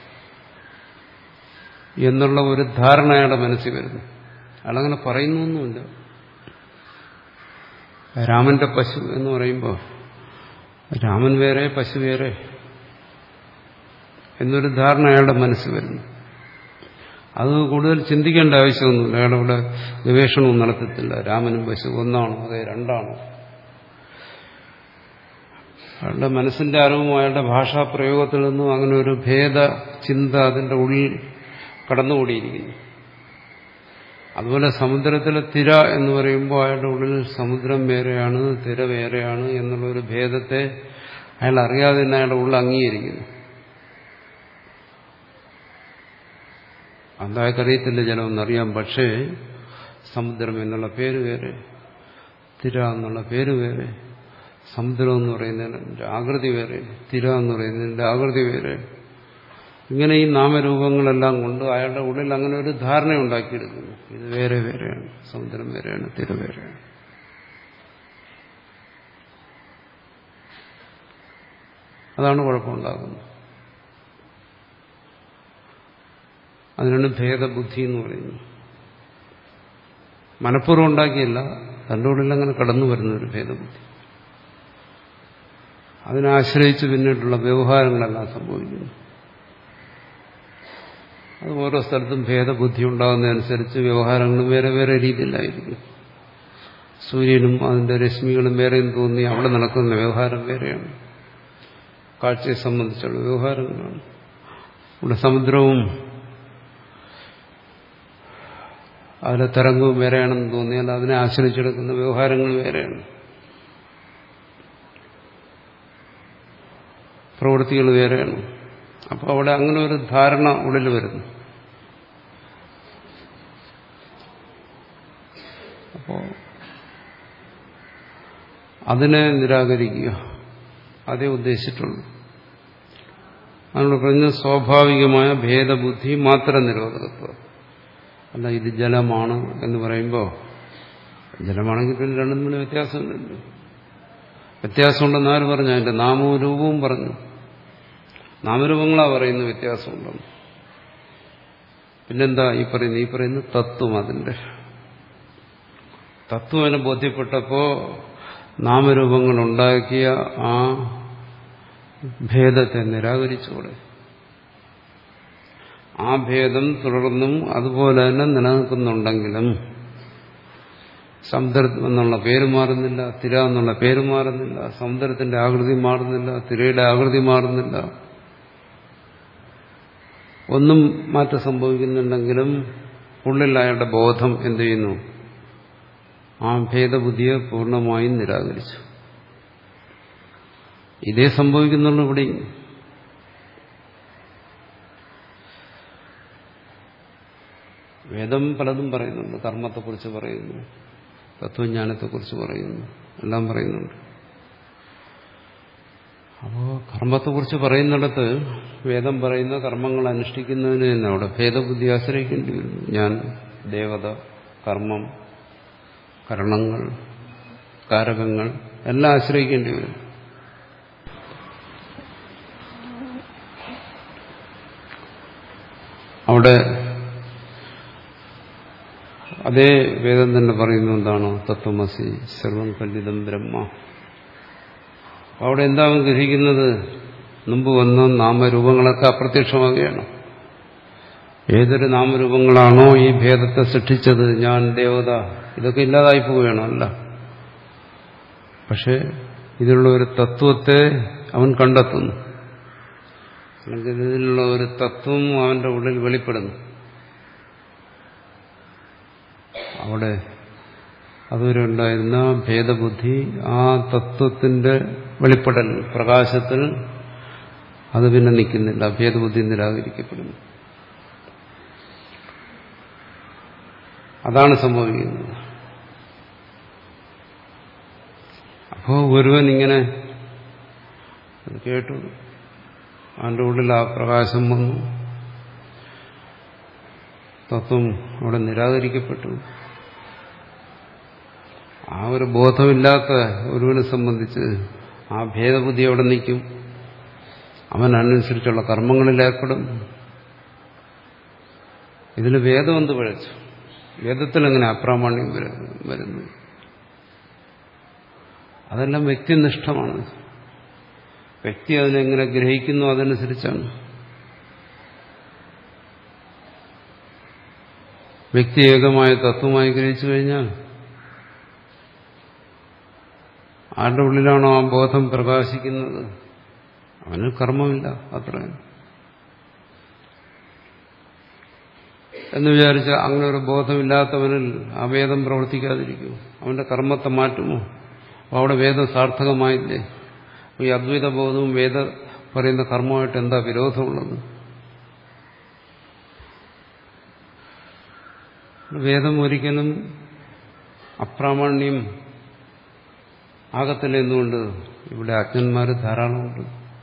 എന്നുള്ള ഒരു ധാരണ അയാളുടെ മനസ്സിൽ വരുന്നു. അയാളങ്ങനെ പറയുന്നൊന്നുമില്ല. രാമന്റെ പശു എന്ന് പറയുമ്പോൾ രാമൻ വേറെ പശു വേറെ എന്നൊരു ധാരണ അയാളുടെ മനസ്സിൽ വരുന്നു. അത് കൂടുതൽ ചിന്തിക്കേണ്ട ആവശ്യമൊന്നുമില്ല. അയാളവിടെ ഗവേഷണവും നടത്തത്തില്ല. രാമനും പശു ഒന്നാണോ അതെ രണ്ടാണോ? അയാളുടെ മനസ്സിന്റെ അറിവും അയാളുടെ ഭാഷാപ്രയോഗത്തിൽ നിന്നും അങ്ങനെ ഒരു ഭേദ ചിന്ത അതിന്റെ ഉള്ളിൽ കടന്നുകൂടിയിരിക്കുന്നു. അതുപോലെ സമുദ്രത്തിലെ തിര എന്ന് പറയുമ്പോൾ അയാളുടെ ഉള്ളിൽ സമുദ്രം വേറെയാണ്, തിര വേറെയാണ് എന്നുള്ളൊരു ഭേദത്തെ അയാൾ അറിയാതെ തന്നെ അയാളുടെ ഉള്ളിൽ അംഗീകരിക്കുന്നു. അതായക്കറിയത്തില്ല ജലമെന്നറിയാം. പക്ഷേ സമുദ്രം എന്നുള്ള പേര് വേറെ, തിര എന്നുള്ള പേര് വേറെ, സമുദ്രം എന്ന് പറയുന്നതിന്റെ ആകൃതി വേറെ, തിര എന്ന് പറയുന്നതിന്റെ ആകൃതി വേറെ. ഇങ്ങനെ ഈ നാമരൂപങ്ങളെല്ലാം കൊണ്ട് അയാളുടെ ഉള്ളിൽ അങ്ങനെ ഒരു ധാരണ ഉണ്ടാക്കിയെടുക്കുന്നു. ഇത് വേറെ വേറെയാണ്, സമുദ്രം വേറെയാണ്, തിര വേറെയാണ്. അതാണ് കുഴപ്പമുണ്ടാകുന്നത്. അതിനാണ് ഭേദബുദ്ധി എന്ന് പറയുന്നത്. മനഃപൂർവ്വം ഉണ്ടാക്കിയല്ല, തൻ്റെ ഉള്ളിൽ അങ്ങനെ കടന്നു വരുന്ന ഒരു ഭേദബുദ്ധി. അതിനാശ്രയിച്ച് പിന്നീട്ടുള്ള വ്യവഹാരങ്ങളെല്ലാം സംഭവിക്കുന്നു. അത് ഓരോ സ്ഥലത്തും ഭേദബുദ്ധി ഉണ്ടാകുന്നതനുസരിച്ച് വ്യവഹാരങ്ങളും വേറെ വേറെ രീതിയിലായിരിക്കും. സൂര്യനും അതിന്റെ രശ്മികളും വേറെയും തോന്നി അവിടെ നടക്കുന്ന വ്യവഹാരം വേറെയാണ്. കാഴ്ചയെ സംബന്ധിച്ചുള്ള വ്യവഹാരങ്ങളാണ്. ഇവിടെ സമുദ്രവും അതിലെ തരംഗവും വേറെയാണെന്ന് തോന്നിയാൽ അതിനെ ആശ്രയിച്ചെടുക്കുന്ന വ്യവഹാരങ്ങൾ വേറെയാണ്. പ്രവൃത്തികൾ വേറെയാണ്. അപ്പോൾ അവിടെ അങ്ങനെ ഒരു ധാരണ ഉള്ളിൽ വരുന്നു. അപ്പോൾ അതിനെ നിരാകരിക്കുക, അതേ ഉദ്ദേശിച്ചിട്ടുള്ളൂ. അതിനോട് പറഞ്ഞ സ്വാഭാവികമായ ഭേദബുദ്ധി മാത്ര നിരോധകത്വം. അല്ല ഇത് ജലമാണ് എന്ന് പറയുമ്പോൾ ജലമാണെങ്കിൽ പിന്നെ രണ്ടും തമ്മിൽ വ്യത്യാസമുണ്ടല്ലോ. വ്യത്യാസമുണ്ടെന്ന് ആര് പറഞ്ഞു? അതിന്റെ നാമവും രൂപവും പറഞ്ഞു. നാമരൂപങ്ങളാ പറയുന്ന വ്യത്യാസമുണ്ടെന്ന്. പിന്നെന്താ ഈ പറയുന്നത്? ഈ പറയുന്ന തത്വം, അതിന്റെ തത്വം അതിനെ ബോധ്യപ്പെട്ടപ്പോ നാമരൂപങ്ങൾ ഉണ്ടാക്കിയ ആ ഭേദത്തെ നിരാകരിച്ചുകൂടെ? ആ ഭേദം തുടർന്നും അതുപോലെ തന്നെ നിലനിൽക്കുന്നുണ്ടെങ്കിലും സമുദ്രം എന്നുള്ള പേര് മാറുന്നില്ല, തിര എന്നുള്ള പേര് മാറുന്നില്ല, സമുദ്രത്തിന്റെ ആകൃതി മാറുന്നില്ല, തിരയുടെ ആകൃതി മാറുന്നില്ല, ഒന്നും മാറ്റം സംഭവിക്കുന്നുണ്ടെങ്കിലും ഉള്ളിൽ അയാളുടെ ബോധം എന്ത് ചെയ്യുന്നു? ആ ഭേദബുദ്ധിയെ പൂർണ്ണമായും നിരാകരിച്ചു. ഇതേ സംഭവിക്കുന്നുള്ളൂ ഇവിടെ. വേദം പലതും പറയുന്നുണ്ട്. കർമ്മത്തെക്കുറിച്ച് പറയുന്നു, തത്വജ്ഞാനത്തെക്കുറിച്ച് പറയുന്നു, എല്ലാം പറയുന്നുണ്ട്. അപ്പോൾ കർമ്മത്തെക്കുറിച്ച് പറയുന്നിടത്ത് വേദം പറയുന്ന കർമ്മങ്ങൾ അനുഷ്ഠിക്കുന്നതിന് തന്നെ അവിടെ ഭേദബുദ്ധി ആശ്രയിക്കേണ്ടി വരുന്നു. ഞാൻ, ദേവത, കർമ്മം, കരണങ്ങൾ, കാരകങ്ങൾ എല്ലാം ആശ്രയിക്കേണ്ടി വരും. അവിടെ അതേ വേദം തന്നെ പറയുന്നു എന്താണ്? തത്വമസി സർവം കല്ലിതം ബ്രഹ്മ. അവിടെ എന്താണ് ഗ്രഹിക്കുന്നത്? മുമ്പ് വന്ന നാമരൂപങ്ങളൊക്കെ അപ്രത്യക്ഷമാകുകയാണ്. ഏതൊരു നാമരൂപങ്ങളാണോ ഈ ഭേദത്തെ സൃഷ്ടിച്ചത്, ഞാൻ, ദേവത, ഇതൊക്കെ ഇല്ലാതായി പോവുകയാണോ? അല്ല. പക്ഷെ ഇതിലുള്ള ഒരു തത്വത്തെ അവൻ കണ്ടെത്തുന്നു, അല്ലെങ്കിൽ ഇതിലുള്ള ഒരു തത്വം അവന്റെ ഉള്ളിൽ വെളിപ്പെടുന്നു. അവിടെ അതുവരെ ഉണ്ടായിരുന്ന ഭേദബുദ്ധി ആ തത്വത്തിന്റെ വെളിപ്പെടൽ പ്രകാശത്തിൽ അത് പിന്നെ നിൽക്കുന്നില്ല. ഭേദബുദ്ധി നിരാകരിക്കപ്പെടുന്നു. അതാണ് സംഭവിക്കുന്നത്. അപ്പോ ഒരുവൻ ഇങ്ങനെ കേട്ടു, അവന്റെ ഉള്ളിൽ ആ പ്രകാശം വന്നു, തത്വം അവിടെ നിരാകരിക്കപ്പെട്ടു. ആ ഒരു ബോധമില്ലാത്ത ഒരുവനെ സംബന്ധിച്ച് ആ ഭേദബുദ്ധി അവിടെ നിൽക്കും. അവൻ അനുസരിച്ചുള്ള കർമ്മങ്ങളിൽ ഏർപ്പെടും. ഇതിൽ വേദം എന്ത് പഴച്ചു? വേദത്തിൽ എങ്ങനെ അപ്രാമാണ്യം വരുന്നു? അതെല്ലാം വ്യക്തിനിഷ്ഠമാണ്. വ്യക്തി അതിനെങ്ങനെ ഗ്രഹിക്കുന്നു അതനുസരിച്ചാണ്. വ്യക്തി ഏകമായ തത്വമായി ഗ്രഹിച്ചു കഴിഞ്ഞാൽ ആരുടെ ഉള്ളിലാണോ ആ ബോധം പ്രകാശിക്കുന്നത് അവന് കർമ്മമില്ല, അത്ര എന്ന് വിചാരിച്ച അങ്ങനെ ഒരു ബോധമില്ലാത്തവനിൽ ആ വേദം പ്രവർത്തിക്കാതിരിക്കും. അവന്റെ കർമ്മത്തെ മാറ്റുമോ? അവിടെ വേദം സാർത്ഥകമായില്ലേ? ഈ അദ്വൈത ബോധവും വേദ പറയുന്ന കർമ്മമായിട്ട് എന്താ വിരോധമുള്ളത്? വേദം ഒരിക്കലും അപ്രാമാണ്യം ആകത്തില്ല. എന്തുകൊണ്ട്? ഇവിടെ അജ്ഞന്മാർ ധാരാളമുണ്ട്.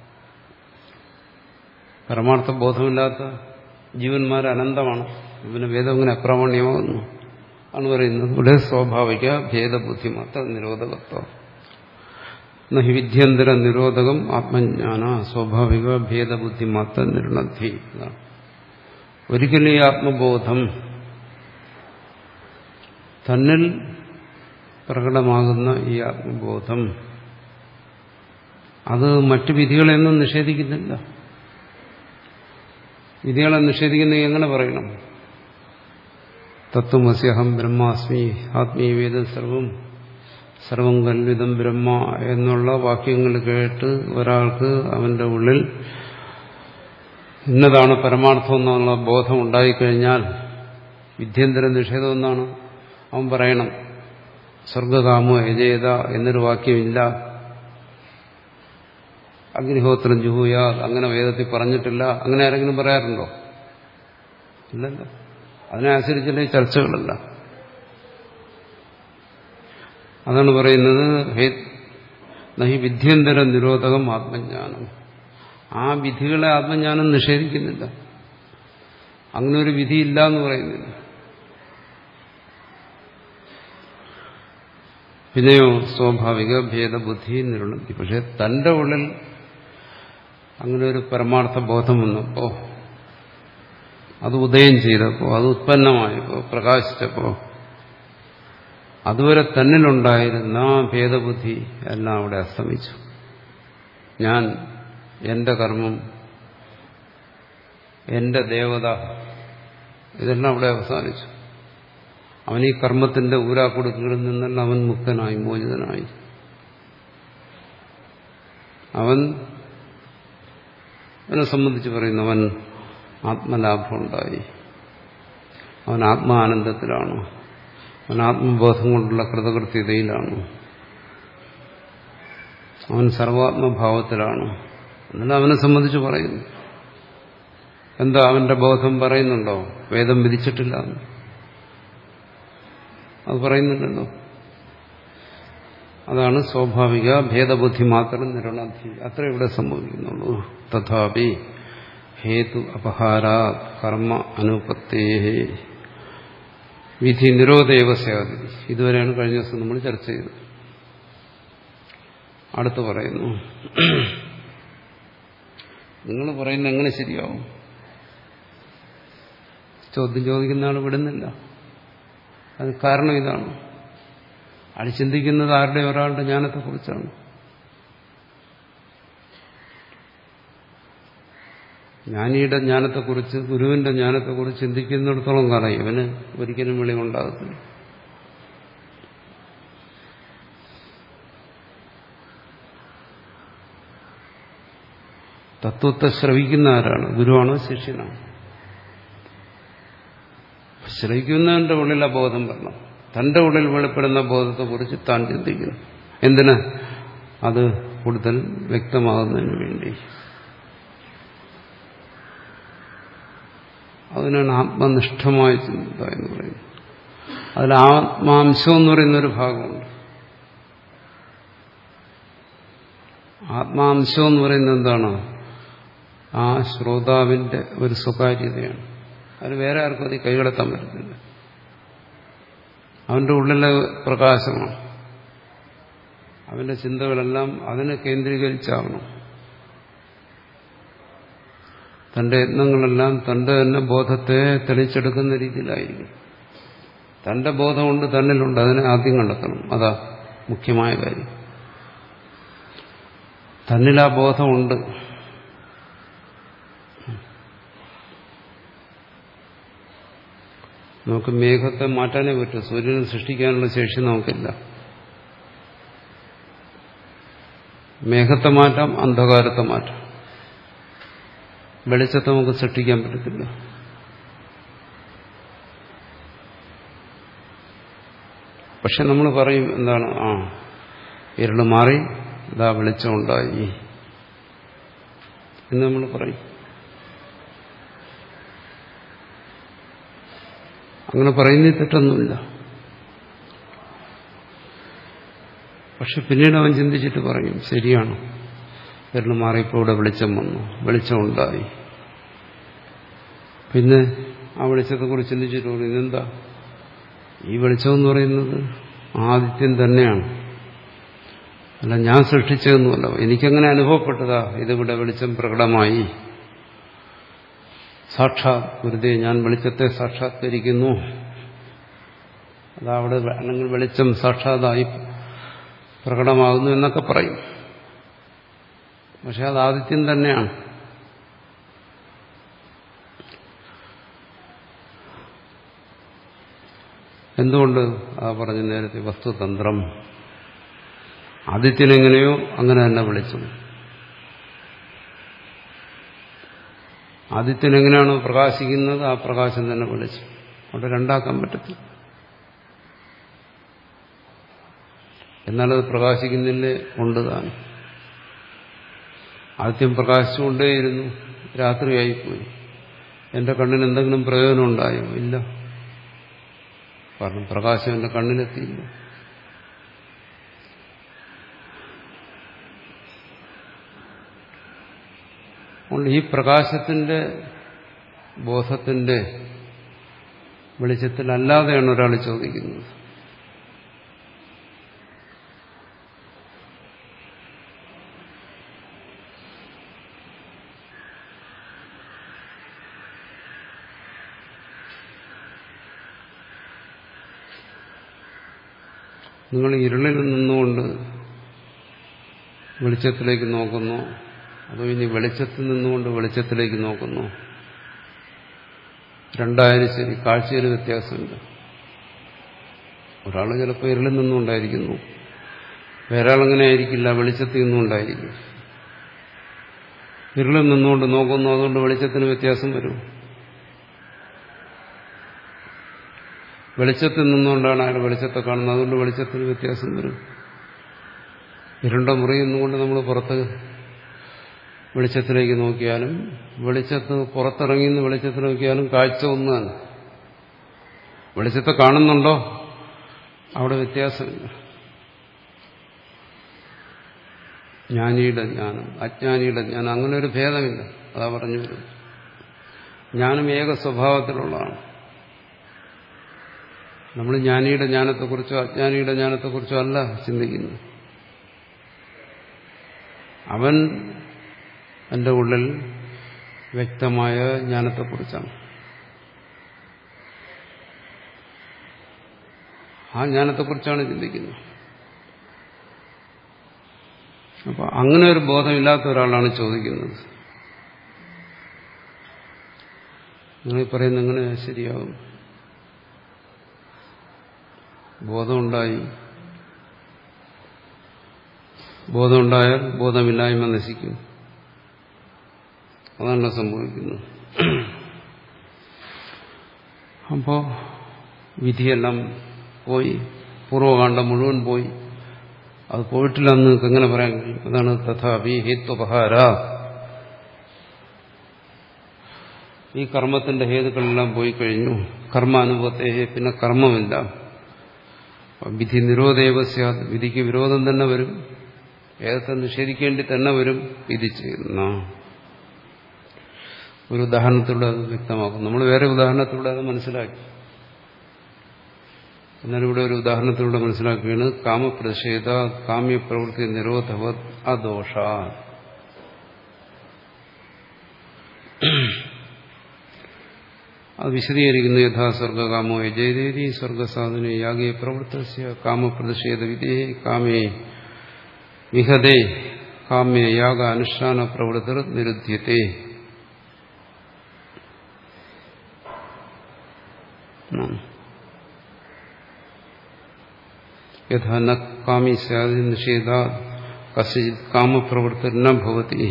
പരമാർത്ഥ ബോധമില്ലാത്ത ജീവന്മാർ അനന്തമാണ്. ഇവന് വേദം ഇങ്ങനെ അപ്രാമാണ്യമാകുന്നു ആണ് പറയുന്നത്. ഇവിടെ സ്വാഭാവിക ഭേദബുദ്ധി മാത്ര നിരോധകത്വം നഹി വിദ്യന്തര നിരോധകം ആത്മജ്ഞാന സ്വാഭാവിക ഭേദബുദ്ധി മാത്ര നിർണദ്ധി. ഒരിക്കലും ഈ ആത്മബോധം തന്നിൽ പ്രകടമാകുന്ന ഈ ആത്മബോധം അത് മറ്റു വിധികളെയൊന്നും നിഷേധിക്കുന്നില്ല. വിധികളെ നിഷേധിക്കുന്ന എങ്ങനെ പറയണം? തത്വമസ്യഹം ബ്രഹ്മാസ്മി ആത്മീയവേദം സർവം സർവം കൽവിതം ബ്രഹ്മ എന്നുള്ള വാക്യങ്ങൾ കേട്ട് ഒരാൾക്ക് അവന്റെ ഉള്ളിൽ ഇന്നതാണ് പരമാർത്ഥം എന്നുള്ള ബോധം ഉണ്ടായിക്കഴിഞ്ഞാൽ വിദ്യന്തര നിഷേധം എന്നാണ് അവൻ പറയണം. സ്വർഗകാമോ യജേത എന്നൊരു വാക്യമില്ല. അഗ്നിഹോത്രം ജുഹൂയ അങ്ങനെ വേദത്തിൽ പറഞ്ഞിട്ടില്ല. അങ്ങനെ ആരെങ്കിലും പറയാറുണ്ടോ? ഇല്ലല്ലോ. അതിനെ ആശ്രയിച്ചുള്ള ചർച്ചകളല്ല. അതാണ് പറയുന്നത് നഹി വിദ്യന്തര നിരോധകം ആത്മജ്ഞാനം. ആ വിധികളെ ആത്മജ്ഞാനം നിഷേധിക്കുന്നില്ല. അങ്ങനെ ഒരു വിധിയില്ല എന്ന് പറയുന്നില്ല. പിന്നെയോ സ്വാഭാവിക ഭേദബുദ്ധി നിരുണത്തി. പക്ഷെ തന്റെ ഉള്ളിൽ അങ്ങനെ ഒരു പരമാർത്ഥ ബോധം വന്നപ്പോ, അത് ഉദയം ചെയ്തപ്പോ, അത് ഉത്പന്നമായപ്പോ, പ്രകാശിച്ചപ്പോ, അതുവരെ തന്നിലുണ്ടായിരുന്ന ഭേദബുദ്ധി എല്ലാം അവിടെ അസ്തമിച്ചു. ഞാൻ, എന്റെ കർമ്മം, എന്റെ ദേവത, ഇതെല്ലാം അവിടെ അവസാനിച്ചു. അവൻ ഈ കർമ്മത്തിന്റെ ഊരാക്കുടുക്കുകളിൽ നിന്നെല്ലാം അവൻ മുക്തനായി, മോചിതനായി. അവൻ അവനെ സംബന്ധിച്ച് പറയുന്നു, അവൻ ആത്മലാഭമുണ്ടായി, അവൻ ആത്മാനന്ദത്തിലാണ്, അവൻ ആത്മബോധം കൊണ്ടുള്ള കൃതകൃത്യതയിലാണ്, അവൻ സർവാത്മഭാവത്തിലാണ് എന്നെല്ലാം അവനെ സംബന്ധിച്ച് പറയുന്നു. എന്താ അവന്റെ ബോധം പറയുന്നുണ്ടോ? വേദം വിധിച്ചിട്ടില്ല, അത് പറയുന്നുണ്ടല്ലോ. അതാണ് സ്വാഭാവിക ഭേദബുദ്ധി മാത്രം നിരണാധി. അത്ര ഇവിടെ സംഭവിക്കുന്നുള്ളൂ. തഥാപി ഹേതു അപഹാരാ കർമ്മ അനുപത്തേ വിധി നിരോധേവ സ്യാദി. ഇതുവരെയാണ് കഴിഞ്ഞ ദിവസം നമ്മൾ ചർച്ച ചെയ്തത്. അടുത്ത് പറയുന്നു, നിങ്ങൾ പറയുന്നത് എങ്ങനെ ശരിയാവും? ചോദ്യം ചോദിക്കുന്ന ആൾ വിടുന്നില്ല. അത് കാരണം ഇതാണ്. അയാൾ ചിന്തിക്കുന്നത് ആരുടെ ഒരാളുടെ ജ്ഞാനത്തെക്കുറിച്ചാണ്. ജ്ഞാനിയുടെ ജ്ഞാനത്തെക്കുറിച്ച്, ഗുരുവിന്റെ ജ്ഞാനത്തെക്കുറിച്ച് ചിന്തിക്കുന്നിടത്തോളം കാലം ഇവന് ഒരിക്കലും വെളിവുണ്ടാകത്തില്ല. തത്വത്തെ ശ്രവിക്കുന്ന ആരാണ്? ഗുരുവാണോ ശിഷ്യനാണ്? ശ്രവിക്കുന്നവന്റെ ഉള്ളിലെ ബോധം വരണം. തന്റെ ഉള്ളിൽ വെളിപ്പെടുന്ന ബോധത്തെക്കുറിച്ച് താൻ ചിന്തിക്കുന്നു. എന്തിന്? അത് കൂടുതൽ വ്യക്തമാകുന്നതിന് വേണ്ടി. അതിനാണ് ആത്മനിഷ്ഠമായ ചിന്ത എന്ന് പറയുന്നത്. അതിൽ ആത്മാംശം എന്ന് പറയുന്നൊരു ഭാഗമുണ്ട്. ആത്മാംശം എന്ന് പറയുന്നത് എന്താണ്? ആ ശ്രോതാവിന്റെ ഒരു സ്വകാര്യതയാണ്. അത് വേറെ ആർക്കും അത് കൈകടത്താൻ പറ്റത്തില്ല. അവന്റെ ഉള്ളിലെ പ്രകാശമാണ്. അവന്റെ ചിന്തകളെല്ലാം അതിനെ കേന്ദ്രീകരിച്ചാവണം. തന്റെ യത്നങ്ങളെല്ലാം തന്റെ തന്നെ ബോധത്തെ തെളിച്ചെടുക്കുന്ന രീതിയിലായിരിക്കും. തന്റെ ബോധമുണ്ട്, തന്നിലുണ്ട്, അതിനെ ആദ്യം കണ്ടെത്തണം. അതാ മുഖ്യമായ കാര്യം. തന്നിൽ ആ ബോധമുണ്ട്. നമുക്ക് മേഘത്തെ മാറ്റാനേ പറ്റൂ. സൂര്യനെ സൃഷ്ടിക്കാനുള്ള ശേഷി നമുക്കില്ല. മേഘത്തെ മാറ്റാം, അന്ധകാരത്തെ മാറ്റാം. വെളിച്ചത്തെ നമുക്ക് സൃഷ്ടിക്കാൻ പറ്റത്തില്ല. പക്ഷെ നമ്മൾ പറയും എന്താണ്? ആ ഇരുള് മാറി, ഇതാ വെളിച്ചമുണ്ടായി എന്ന് നമ്മൾ പറയും. അങ്ങനെ പറയുന്നതിൽ തെറ്റൊന്നുമില്ല. പക്ഷെ പിന്നീട് അവൻ ചിന്തിച്ചിട്ട് പറയും, ശരിയാണ്, ഇരുള് മാറിയപ്പോൾ ഇവിടെ വെളിച്ചം വന്നു, വെളിച്ചമുണ്ടായി. പിന്നെ ആ വെളിച്ചത്തെക്കുറിച്ച് ചിന്തിച്ചിട്ട് പറയും, ഇതെന്താ? ഈ വെളിച്ചമെന്ന് പറയുന്നത് ആദിത്യം തന്നെയാണ്, അല്ല ഞാൻ സൃഷ്ടിച്ചതെന്നുമല്ല. എനിക്കങ്ങനെ അനുഭവപ്പെട്ടതാ ഇതിവിടെ വെളിച്ചം പ്രകടമായി സാക്ഷാത് ഗുരുതേ ഞാൻ വെളിച്ചത്തെ സാക്ഷാത്കരിക്കുന്നു. അതവിടെ അല്ലെങ്കിൽ വെളിച്ചം സാക്ഷാതായി പ്രകടമാകുന്നു എന്നൊക്കെ പറയും. പക്ഷെ അത് ആദിത്യം തന്നെയാണ്. എന്തുകൊണ്ട്? ആ പറഞ്ഞ നേരത്തെ വസ്തുതന്ത്രം. ആദിത്യനെങ്ങനെയോ അങ്ങനെ തന്നെ വെളിച്ചം. ആദിത്യനെങ്ങനെയാണോ പ്രകാശിക്കുന്നത് ആ പ്രകാശം തന്നെ വെളിച്ചം. അവിടെ രണ്ടാക്കാൻ പറ്റത്തില്ല. എന്നാലത് പ്രകാശിക്കുന്നില്ലേ ഉണ്ട് താൻ. ആദ്യം പ്രകാശിച്ചുകൊണ്ടേയിരുന്നു, രാത്രിയായിപ്പോയി. എന്റെ കണ്ണിന് എന്തെങ്കിലും പ്രയോജനം ഉണ്ടായോ? ഇല്ല. കാരണം പ്രകാശം എന്റെ കണ്ണിലെത്തിയില്ല. അതുകൊണ്ട് ഈ പ്രകാശത്തിന്റെ ബോധത്തിന്റെ വെളിച്ചത്തിലല്ലാതെയാണ് ഒരാൾ ചോദിക്കുന്നത്. നിങ്ങൾ ഇരുളിൽ നിന്നുകൊണ്ട് വെളിച്ചത്തിലേക്ക് നോക്കുന്നു, അതോ ഇനി വെളിച്ചത്തിൽ നിന്നുകൊണ്ട് വെളിച്ചത്തിലേക്ക് നോക്കുന്നു? രണ്ടായാലും ശരി, കാഴ്ചയിൽ വ്യത്യാസമുണ്ട്. ഒരാൾ ചിലപ്പോൾ ഇരുളിൽ നിന്നുകൊണ്ടായിരിക്കുന്നു, വേറെ ആളങ്ങനെ ആയിരിക്കില്ല, വെളിച്ചത്തിൽ നിന്നുകൊണ്ടായിരിക്കും. ഇരുളിൽ നിന്നുകൊണ്ട് നോക്കുന്നു, അതുകൊണ്ട് വെളിച്ചത്തിന് വ്യത്യാസം വരും. വെളിച്ചത്തിൽ നിന്നുകൊണ്ടാണ് അയാൾ വെളിച്ചത്തെ കാണുന്നത്, അതുകൊണ്ട് വെളിച്ചത്തിന് വ്യത്യാസം വരും. ഇരുണ്ട മുറി നിന്നുകൊണ്ട് നമ്മൾ പുറത്ത് വെളിച്ചത്തിലേക്ക് നോക്കിയാലും വെളിച്ചത്ത് പുറത്തിറങ്ങി നിന്ന് വെളിച്ചത്തിൽ നോക്കിയാലും കാഴ്ച ഒന്നാണ്. വെളിച്ചത്തെ കാണുന്നുണ്ടോ? അവിടെ വ്യത്യാസമില്ല. ജ്ഞാനിയുടെ ജ്ഞാനം, അജ്ഞാനിയുടെ ജ്ഞാനം, അങ്ങനെ ഒരു ഭേദമില്ല. അതാ പറഞ്ഞു വരും. ജ്ഞാനം ഏക സ്വഭാവത്തിലുള്ളതാണ്. നമ്മൾ ജ്ഞാനിയുടെ ജ്ഞാനത്തെക്കുറിച്ചോ അജ്ഞാനിയുടെ ജ്ഞാനത്തെക്കുറിച്ചോ അല്ല ചിന്തിക്കുന്നു. അവൻ എൻ്റെ ഉള്ളിൽ വ്യക്തമായ ജ്ഞാനത്തെക്കുറിച്ചാണ്. ആ ജ്ഞാനത്തെക്കുറിച്ചാണ് ചിന്തിക്കുന്നത്. അപ്പോൾ അങ്ങനെ ഒരു ബോധമില്ലാത്ത ഒരാളാണ് ചോദിക്കുന്നത്. നിങ്ങൾ പറയുന്നത് എങ്ങനെ ശരിയാവും? ബോധമുണ്ടായി, ബോധമുണ്ടായാൽ ബോധമില്ലായ്മ നശിക്കും. അതാണ് സംഭവിക്കുന്നത്. അപ്പോൾ വിധിയെല്ലാം പോയി, പൂർവകാണ്ഡം മുഴുവൻ പോയി. അത് പോയിട്ടില്ല എന്ന് നിങ്ങൾക്ക് എങ്ങനെ പറയാൻ കഴിയും? അതാണ് തഥാപി ഹേത്വപഹാര. ഈ കർമ്മത്തിന്റെ ഹേതുക്കളെല്ലാം പോയി കഴിഞ്ഞു. കർമാനുഭവത്തെ പിന്നെ കർമ്മമില്ല. വിധി നിരോധേവ സ്യാത്. വിധിക്ക് വിരോധം തന്നെ വരും, ഏതത്തെ നിഷേധിക്കേണ്ടി തന്നെ വരും. വിധി ചെയ്യുന്ന ഒരു ഉദാഹരണത്തിലൂടെ അത് വ്യക്തമാക്കും. നമ്മൾ വേറെ ഉദാഹരണത്തിലൂടെ അത് മനസ്സിലാക്കി. എന്നാലും ഇവിടെ ഒരു ഉദാഹരണത്തിലൂടെ മനസ്സിലാക്കുകയാണ്. കാമപ്രതിഷേധ കാമ്യപ്രവൃത്തി നിരോധവത് അദോഷ. അത് വിശദീകരിക്കുന്നു. യഥാ സ്വർഗകാമോ യജയതേതി സ്വർഗസാധന യാഗേ പ്രവൃത്തസ്യ കാമപ്രതിഷേധ വിധേ കാമേ വിഹതേ കാമ്യ യാഗ അനുഷ്ഠാന പ്രവൃത്തിർ നിരുദ്ധ്യത്തെ. യഥാ ന കാമി സ്യാദി നിഷേധാ കസ്യചിത് കാമപ്രവൃത്തിർ ന ഭവതി.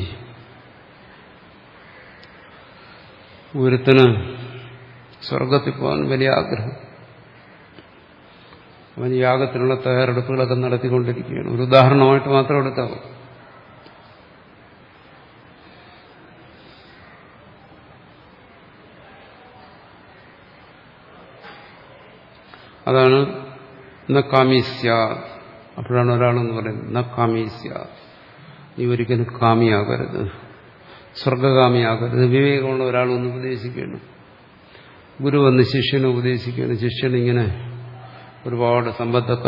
ഒരുത്തന് സ്വർഗത്തിൽ പോകാൻ വലിയ ആഗ്രഹം. അവൻ യാഗത്തിനുള്ള തയ്യാറെടുപ്പുകളൊക്കെ നടത്തിക്കൊണ്ടിരിക്കുകയാണ്. ഒരു ഉദാഹരണമായിട്ട് മാത്രം എടുത്താവും. അതാണ് ന കാമീസ്യ. അപ്പോഴാണ് ഒരാളെന്ന് പറയുന്നത് ന കാമീസ്യ, നീ ഒരിക്കലും കാമിയാകരുത്, സ്വർഗകാമിയാകരുത്. വിവേകമുള്ള ഒരാളൊന്ന് ഉപദേശിക്കണം. ഗുരു വന്ന് ശിഷ്യനെ ഉപദേശിക്കുകയാണ്. ശിഷ്യൻ ഇങ്ങനെ ഒരുപാട് സമ്പത്തൊക്കെ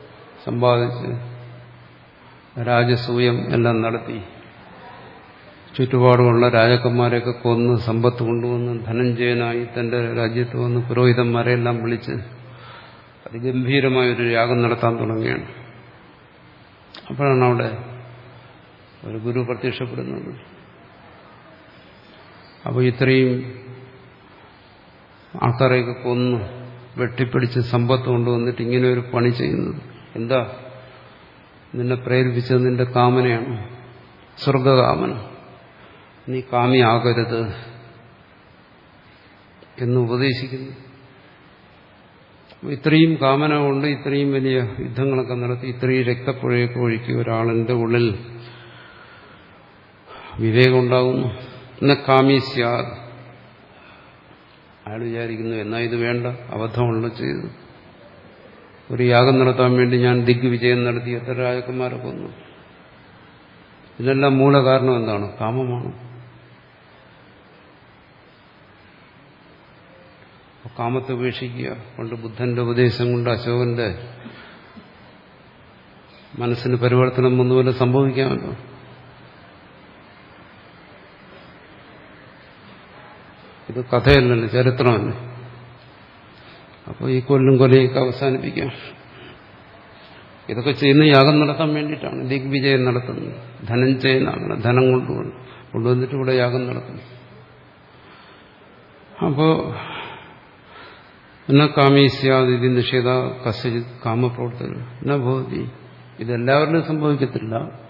സമ്പാദിച്ച് രാജസൂയം എല്ലാം നടത്തി ചുറ്റുപാടുമുള്ള രാജാക്കന്മാരെയൊക്കെ കൊന്ന് സമ്പത്ത് കൊണ്ടുവന്ന് ധനഞ്ജയനായി തന്റെ രാജ്യത്ത് വന്ന് പുരോഹിതന്മാരെല്ലാം വിളിച്ച് അതിഗംഭീരമായൊരു യാഗം നടത്താൻ തുടങ്ങിയാണ്. അപ്പോഴാണ് അവിടെ ഒരു ഗുരു പ്രത്യക്ഷപ്പെടുന്നത്. അപ്പോൾ ഇത്രയും ആൾക്കാരെയൊക്കെ കൊന്ന് വെട്ടിപ്പിടിച്ച് സമ്പത്ത് കൊണ്ടുവന്നിട്ട് ഇങ്ങനെ ഒരു പണി ചെയ്യുന്നത് എന്താ? നിന്നെ പ്രേരിപ്പിച്ചത് നിന്റെ കാമനയാണ്, സ്വർഗകാമന. നീ കാമിയാകരുത് എന്ന് ഉപദേശിക്കുന്നു. ഇത്രയും കാമന കൊണ്ട് ഇത്രയും വലിയ യുദ്ധങ്ങളൊക്കെ നടത്തി ഇത്രയും രക്തപ്പുഴയൊക്കെ ഒഴുക്കി ഒരാളിന്റെ ഉള്ളിൽ വിവേകം ഉണ്ടാകുന്നു. എന്ന കാമീസ്യാദ് അയാൾ വിചാരിക്കുന്നു എന്നാ ഇത് വേണ്ട, അബദ്ധമുള്ള ചെയ്തു. ഒരു യാഗം നടത്താൻ വേണ്ടി ഞാൻ ദിഗ്വിജയം നടത്തി എത്ര രാജാക്കന്മാരെ കൊന്നു. ഇതിനെല്ലാം മൂല കാരണം എന്താണ്? കാമമാണ്. കാമത്തെ ഉപേക്ഷിക്കുക. പണ്ട് ബുദ്ധന്റെ ഉപദേശം കൊണ്ട് അശോകന്റെ മനസ്സിന് പരിവർത്തനം ഒന്നുപോലെ സംഭവിക്കാമല്ലോ. ഇത് കഥയല്ലല്ലോ, ചരിത്രമല്ലേ. അപ്പോൾ ഈ കൊല്ലും കൊലയൊക്കെ അവസാനിപ്പിക്കാം. ഇതൊക്കെ ചെയ്യുന്ന യാഗം നടത്താൻ വേണ്ടിയിട്ടാണ് ദിഗ്വിജയം നടത്തുന്നത്. ധനഞ്ജയൻ അങ്ങനെ ധനം കൊണ്ടുവന്നു കൊണ്ടുവന്നിട്ട് ഇവിടെ യാഗം നടത്തുന്നു. അപ്പോ എന്ന കാമീസ്യാദിതി നിഷേധ കസ്യജിത് കാമപ്രവർത്തനം എന്ന ഭവതി. ഇതെല്ലാവരിലും സംഭവിക്കത്തില്ല,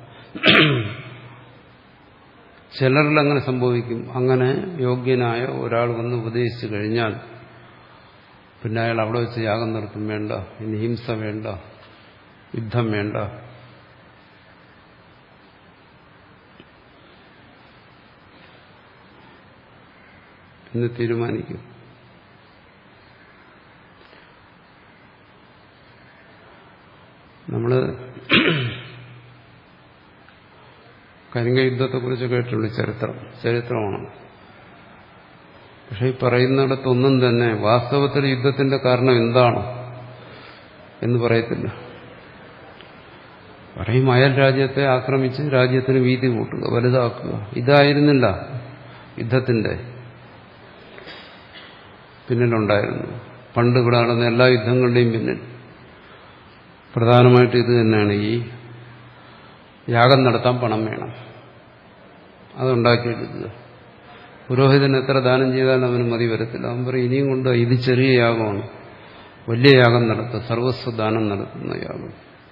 ചിലരിൽ അങ്ങനെ സംഭവിക്കും. അങ്ങനെ യോഗ്യനായ ഒരാൾ വന്ന് ഉപദേശിച്ചു കഴിഞ്ഞാൽ പിന്നെ അയാൾ അവിടെ വെച്ച് യാഗം നടത്തും. വേണ്ട, ഇനി ഹിംസ വേണ്ട, യുദ്ധം വേണ്ട. എന്ന് തീരുമാനിക്കും. നമ്മള് കരിങ്ക യുദ്ധത്തെക്കുറിച്ച് കേട്ടുള്ളൂ. ചരിത്രം ചരിത്രമാണ്. പക്ഷെ ഈ പറയുന്നിടത്തൊന്നും തന്നെ വാസ്തവത്തിൽ യുദ്ധത്തിന്റെ കാരണം എന്താണ് എന്ന് പറയത്തില്ല. പറയും അയൽ രാജ്യത്തെ ആക്രമിച്ച് രാജ്യത്തിന് വീതി കൂട്ടുക, വലുതാക്കുക. ഇതായിരുന്നില്ല യുദ്ധത്തിന്റെ പിന്നിലുണ്ടായിരുന്നു. പണ്ട് ഇവിടെ നടന്ന എല്ലാ യുദ്ധങ്ങളുടെയും പിന്നിൽ പ്രധാനമായിട്ട് ഇത് തന്നെയാണ്. ഈ യാഗം നടത്താൻ പണം വേണം, അതുണ്ടാക്കിയെടുക്കുക. പുരോഹിതൻ എത്ര ദാനം ചെയ്താലും അവന് മതി വരത്തില്ല. അവൻ പറയും ഇനിയും കൊണ്ട് ഇത് ചെറിയ യാഗമാണ്, വലിയ യാഗം നടത്തുക, സർവസ്വ ദാനം നടത്തുന്ന യാഗം,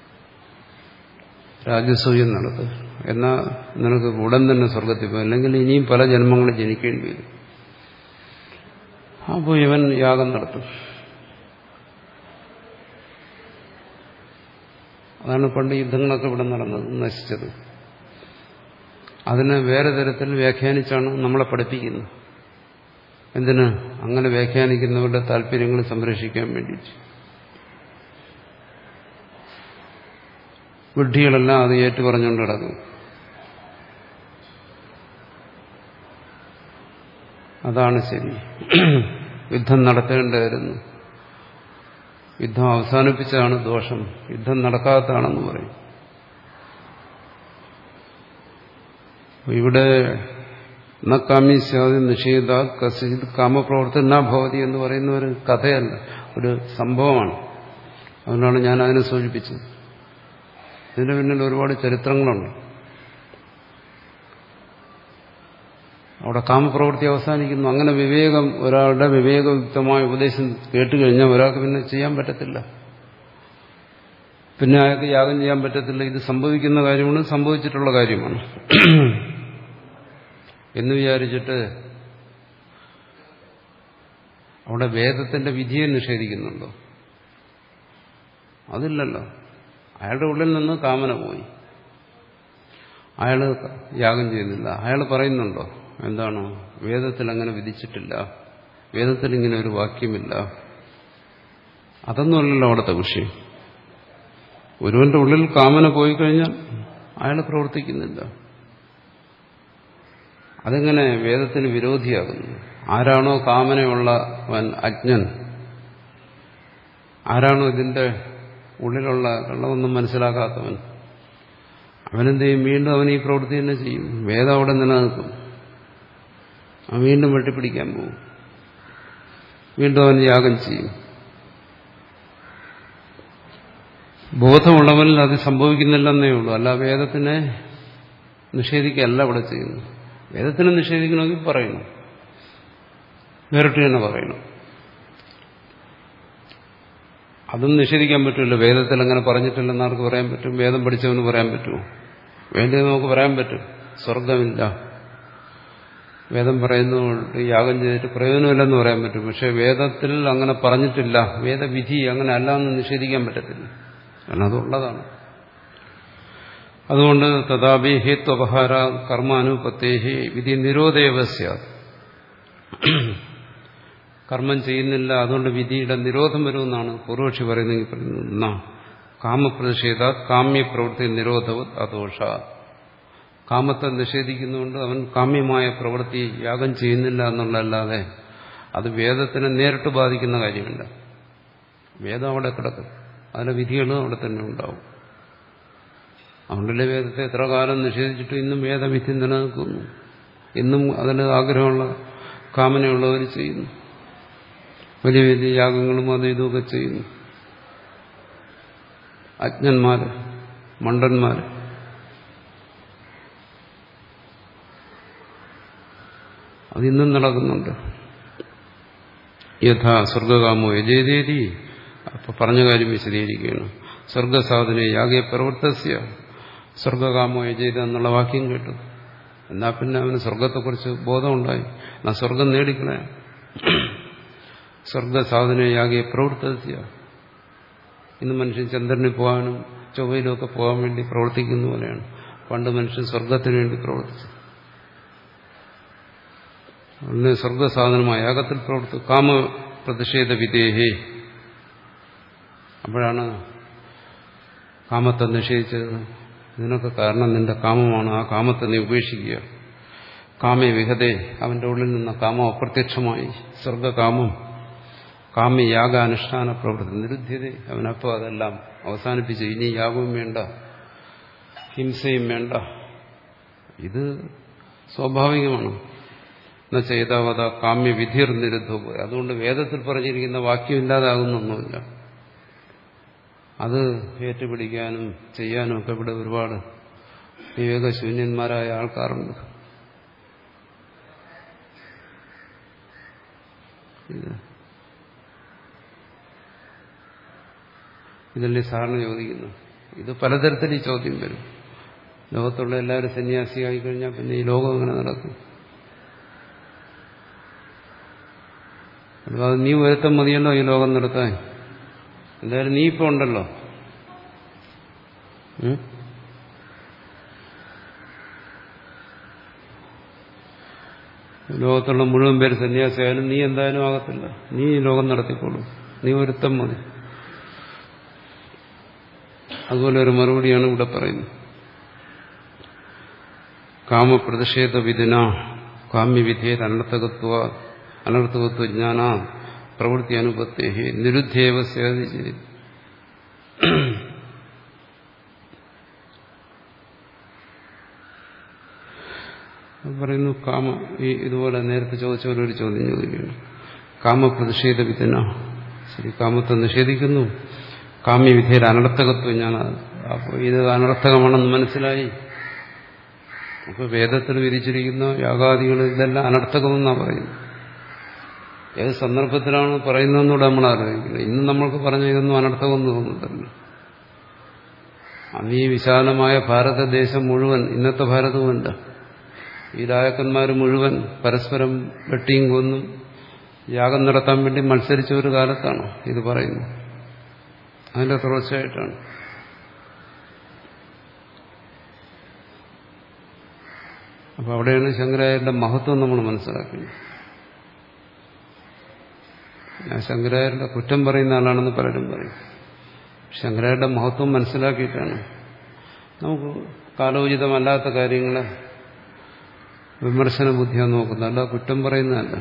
രാജസൂയം നടത്തുക. എന്നാൽ നിനക്ക് ഉടൻ തന്നെ സ്വർഗത്തിൽ പോകും, അല്ലെങ്കിൽ ഇനിയും പല ജന്മങ്ങളും ജനിക്കേണ്ടി വരും. അപ്പോൾ ഇവൻ യാഗം നടത്തും. അതാണ് പണ്ട് യുദ്ധങ്ങളൊക്കെ ഇവിടെ നടന്നത്, നശിച്ചത്. അതിനെ വേറെ തരത്തിൽ വ്യാഖ്യാനിച്ചാണ് നമ്മളെ പഠിപ്പിക്കുന്നത്. എന്തിന്? അങ്ങനെ വ്യാഖ്യാനിക്കുന്നവരുടെ താല്പര്യങ്ങൾ സംരക്ഷിക്കാൻ വേണ്ടിയിട്ട്. വിഡ്ഢികളെല്ലാം അത് ഏറ്റുപറഞ്ഞുകൊണ്ട് കിടക്കും. അതാണ് ശരി, യുദ്ധം നടത്തേണ്ടതായിരുന്നു, യുദ്ധം അവസാനിപ്പിച്ചതാണ് ദോഷം, യുദ്ധം നടക്കാത്തതാണെന്ന് പറയും. ഇവിടെ ന കാമീസ്യാദി നിഷേധ കസിത് കാമപ്രവർത്തന ഭവതി എന്ന് പറയുന്ന ഒരു കഥയല്ല, ഒരു സംഭവമാണ്. അതുകൊണ്ടാണ് ഞാൻ അതിനെ സൂചിപ്പിച്ചത്. ഇതിന്റെ പിന്നിൽ ഒരുപാട് ചരിത്രങ്ങളുണ്ട്. അവിടെ കാമപ്രവൃത്തി അവസാനിക്കുന്നു. അങ്ങനെ വിവേകം, ഒരാളുടെ വിവേകയുക്തമായ ഉപദേശം കേട്ടുകഴിഞ്ഞാൽ ഒരാൾക്ക് പിന്നെ ചെയ്യാൻ പറ്റത്തില്ല, പിന്നെ അയാൾക്ക് യാഗം ചെയ്യാൻ പറ്റത്തില്ല. ഇത് സംഭവിക്കുന്ന കാര്യമാണ്, സംഭവിച്ചിട്ടുള്ള കാര്യമാണ് എന്ന് വിചാരിച്ചിട്ട് അവിടെ വേദത്തിന്റെ വിധിയെ നിഷേധിക്കുന്നുണ്ടോ? അതില്ലല്ലോ. അയാളുടെ ഉള്ളിൽ നിന്ന് കാമന പോയി, അയാൾ യാഗം ചെയ്യുന്നില്ല. അയാൾ പറയുന്നുണ്ടോ എന്താണ്? വേദത്തിൽ അങ്ങനെ വിധിച്ചിട്ടില്ല, വേദത്തിൽ ഇങ്ങനെ ഒരു വാക്യമില്ല. അതൊന്നുമല്ലല്ലോ അവിടുത്തെ വിഷയം. ഒരുവന്റെ ഉള്ളിൽ കാമന പോയി കഴിഞ്ഞാൽ അയാൾ പ്രവർത്തിക്കുന്നില്ല. അതെങ്ങനെ വേദത്തിന് വിരോധിയാകുന്നു? ആരാണോ കാമനയുള്ളവൻ അജ്ഞൻ, ആരാണോ ഇതിന്റെ ഉള്ളിലുള്ള കള്ളമൊന്നും മനസ്സിലാക്കാത്തവൻ, അവനെന്ത് ചെയ്യും? വീണ്ടും അവൻ ഈ പ്രവൃത്തി തന്നെ ചെയ്യും. വേദം അവിടെ നിലനിൽക്കും. അവൻ വീണ്ടും വെട്ടിപ്പിടിക്കാൻ പോകും. വീണ്ടും അവൻ യാഗം ചെയ്യും. ബോധമുള്ളവനിൽ അത് സംഭവിക്കുന്നില്ലെന്നേ ഉള്ളൂ. അല്ല വേദത്തിനെ നിഷേധിക്കുകയല്ല ഇവിടെ ചെയ്യുന്നു. വേദത്തിനെ നിഷേധിക്കണമെങ്കിൽ പറയണം, നേരിട്ട് തന്നെ പറയണം. അതും നിഷേധിക്കാൻ പറ്റില്ല. വേദത്തിൽ അങ്ങനെ പറഞ്ഞിട്ടില്ലെന്ന് ആർക്ക് പറയാൻ പറ്റും? വേദം പഠിച്ചവന് പറയാൻ പറ്റുമോ? വേണ്ടത് നമുക്ക് പറയാൻ പറ്റും. സ്വർഗമില്ല, വേദം പറയുന്നതുകൊണ്ട് യാഗം ചെയ്തിട്ട് പ്രയോജനമില്ലെന്ന് പറയാൻ പറ്റും. പക്ഷെ വേദത്തിൽ അങ്ങനെ പറഞ്ഞിട്ടില്ല, വേദവിധി അങ്ങനെ അല്ല എന്ന് നിഷേധിക്കാൻ പറ്റത്തില്ല. കാരണം അതുള്ളതാണ്. അതുകൊണ്ട് തഥാപി ഹേത്വപഹാര കർമാനുപത്തേഹി വിധി നിരോധേവസ്യ. കർമ്മം ചെയ്യുന്നില്ല, അതുകൊണ്ട് വിധിയുടെ നിരോധം വരുമെന്നാണ് പൂർവക്ഷി പറയുന്നെങ്കിൽ പറയുന്നത്. കാമപ്രതിഷേധ കാമ്യപ്രവൃത്തി നിരോധവത് അദോഷ. കാമത്തെ നിഷേധിക്കുന്നുകൊണ്ട് അവൻ കാമ്യമായ പ്രവൃത്തി യാഗം ചെയ്യുന്നില്ല എന്നുള്ളതല്ലാതെ അത് വേദത്തിനെ നേരിട്ട് ബാധിക്കുന്ന കാര്യമില്ല. വേദം അവിടെ കിടക്കും, അതിലെ വിധികളും അവിടെ തന്നെ ഉണ്ടാവും. അതുകൊണ്ടല്ലേ വേദത്തെ എത്ര കാലം നിഷേധിച്ചിട്ട് ഇന്നും വേദവിധി നിലനിൽക്കുന്നു. ഇന്നും അതിന് ആഗ്രഹമുള്ള കാമനയുള്ളവർ ചെയ്യുന്നു. വലിയ വലിയ യാഗങ്ങളും അതും ഇതുമൊക്കെ ചെയ്യുന്നു. അജ്ഞന്മാര്, മണ്ടന്മാര്. അതിന്നും നടക്കുന്നുണ്ട്. യഥാ സ്വർഗകാമോ യജേതേതി. അപ്പൊ പറഞ്ഞ കാര്യം വിശദീകരിക്കുകയാണ്. സ്വർഗസാധന യാഗേ പ്രവൃത്തസ്യ സ്വർഗകാമോ യജേത എന്നുള്ള വാക്യം കേട്ടു. എന്നാ പിന്നെ അവന് സ്വർഗത്തെക്കുറിച്ച് ബോധമുണ്ടായി. എന്നാ സ്വർഗം നേടിക്കളയാ. സ്വർഗസാധന യാഗേ പ്രവൃത്തസ്യ. ഇന്ന് മനുഷ്യൻ ചന്ദ്രനിൽ പോകാനും ചൊവ്വയിലുമൊക്കെ പോകാൻ വേണ്ടി പ്രവർത്തിക്കുന്ന പോലെയാണ് പണ്ട് മനുഷ്യൻ സ്വർഗത്തിന് വേണ്ടി പ്രവർത്തിച്ചു. അതിന് സ്വർഗസാധനമായ യാഗത്തിൽ പ്രവർത്തി കാമ പ്രതിഷേധ വിധേഹേ. അപ്പോഴാണ് കാമത്തെ നിഷേധിച്ചത്. ഇതിനൊക്കെ കാരണം നിന്റെ കാമമാണ്, ആ കാമത്തെ നീ ഉപേക്ഷിക്കുക. കാമേ വിഹതേ, അവന്റെ ഉള്ളിൽ നിന്ന് കാമം അപ്രത്യക്ഷമായി. സ്വർഗകാമം കാമ്യയാഗാനുഷ്ഠാന പ്രവൃത്തി നിരുദ്ധ്യത. അവനപ്പോൾ അതെല്ലാം അവസാനിപ്പിച്ച് ഇനി യാഗവും വേണ്ട, ഹിംസയും വേണ്ട. ഇത് സ്വാഭാവികമാണ്. എന്ന ചെയ്താവത കാമ്യവിധിർ നിരുദ്ധ. അതുകൊണ്ട് വേദത്തിൽ പറഞ്ഞിരിക്കുന്ന വാക്യം ഇല്ലാതാകുന്നൊന്നുമില്ല. അത് ഏറ്റുപിടിക്കാനും ചെയ്യാനും ഒക്കെ ഇവിടെ ഒരുപാട് വിവേകശൂന്യന്മാരായ ആൾക്കാരുണ്ട്. ഇതല്ലേ സാറിന് ചോദിക്കുന്നു. ഇത് പലതരത്തിൽ ഈ ചോദ്യം വരും. ലോകത്തുള്ള എല്ലാവരും സന്യാസിയായി കഴിഞ്ഞാൽ പിന്നെ ഈ ലോകം എങ്ങനെ നടക്കും? അത് നീ ഒരുത്തം മതിയല്ലോ ഈ ലോകം നടത്താൻ. എന്തായാലും നീ ഇപ്പൊ ഉണ്ടല്ലോ. ലോകത്തുള്ള മുഴുവൻ പേര് സന്യാസിയായാലും നീ എന്തായാലും ആകത്തില്ല. നീ ഈ ലോകം നടത്തിക്കോളൂ, നീ ഒരുത്തം മതി. അതുപോലെ ഒരു മറുപടിയാണ് ഇവിടെ പറയുന്നത്. കാമപ്രതിഷേധ വിധിന കാമ്യവിധേയ അനർത്ഥകത്വ അനർത്ഥകത്വ ജ്ഞാന പ്രവൃത്തി അനുപത്തേ നിരുദ്ധേവ സേതി. പറയുന്നു കാമ ഈ ഇതുപോലെ നേരത്തെ ചോദിച്ച ഒരു ചോദ്യം ചോദിക്കുകയാണ്. കാമപ്രതിഷേധ വിധിന, ശരി, കാമത്തെ നിഷേധിക്കുന്നു. കാമ്യവിധേയ അനർത്ഥകത്വം ഞാൻ, അപ്പോൾ ഇത് അനർത്ഥകമാണെന്ന് മനസ്സിലായി. അപ്പോൾ വേദത്തിൽ വിധിച്ചിരിക്കുന്ന യാഗാദികൾ ഇതെല്ലാം അനർത്ഥകമെന്നാണ് പറയുന്നത്. ഏത് സന്ദർഭത്തിലാണ് പറയുന്നതെന്നൂടെ നമ്മൾ ആലോചിക്കുന്നത്. ഇന്ന് നമ്മൾക്ക് പറഞ്ഞ ഇതൊന്നും അനർത്ഥകമെന്ന് തോന്നുന്നില്ല. അന്ന് ഈ വിശാലമായ ഭാരതദേശം മുഴുവൻ, ഇന്നത്തെ ഭാരതവുമല്ല, ഈ രാജാക്കന്മാർ മുഴുവൻ പരസ്പരം വെട്ടിയും കൊന്നും യാഗം നടത്താൻ വേണ്ടി മത്സരിച്ച ഒരു കാലത്താണ് ഇത് പറയുന്നത്. അതിന്റെ തുടർച്ചയായിട്ടാണ്. അപ്പൊ അവിടെയാണ് ശങ്കരാചാര്യരുടെ മഹത്വം നമ്മൾ മനസ്സിലാക്കുന്നത്. ഞാൻ ശങ്കരാചാര്യരുടെ കുറ്റം പറയുന്ന ആളാണെന്ന് പലരും പറയും. ശങ്കരാചാര്യരുടെ മഹത്വം മനസ്സിലാക്കിയിട്ടാണ് നമുക്ക് കാലോചിതമല്ലാത്ത കാര്യങ്ങളെ വിമർശന ബുദ്ധിയാണ് നോക്കുന്നത്, അല്ല കുറ്റം പറയുന്നതല്ല.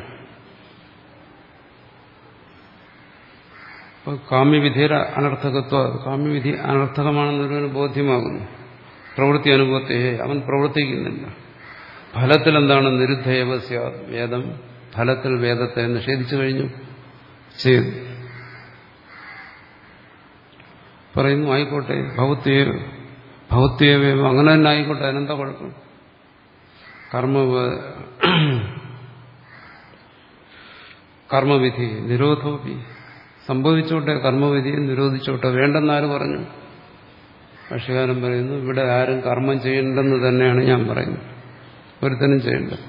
അപ്പോൾ കാമ്യവിധിയുടെ അനർത്ഥകത്വം, കാമ്യവിധി അനർത്ഥകമാണെന്നൊരു ബോധ്യമാകുന്നു. പ്രവൃത്തി അനുഭവത്തെ അവൻ പ്രവർത്തിക്കുന്നില്ല. ഫലത്തിൽ എന്താണ്? നിരുദ്ധേവ സ്യാത്, വേദം ഫലത്തിൽ വേദത്തെ നിഷേധിച്ചു കഴിഞ്ഞു ചെയ്തു. പറയുന്നു ആയിക്കോട്ടെ, ഭൗത്യ ഭൗത്യേവ അങ്ങനെ തന്നെ ആയിക്കോട്ടെ, അതിനെന്താ കുഴപ്പം? കർമ്മ കർമ്മവിധി നിരോധോപി സംഭവിച്ചോട്ടെ, കർമ്മവിധിയെ നിരോധിച്ചോട്ടെ, വേണ്ടെന്നാര് പറഞ്ഞു? ഭാഷ്യകാരൻ പറയുന്നു ഇവിടെ ആരും കർമ്മം ചെയ്യണ്ടെന്ന് തന്നെയാണ് ഞാൻ പറയുന്നത്. ഒരുത്തനും ചെയ്യേണ്ടത്.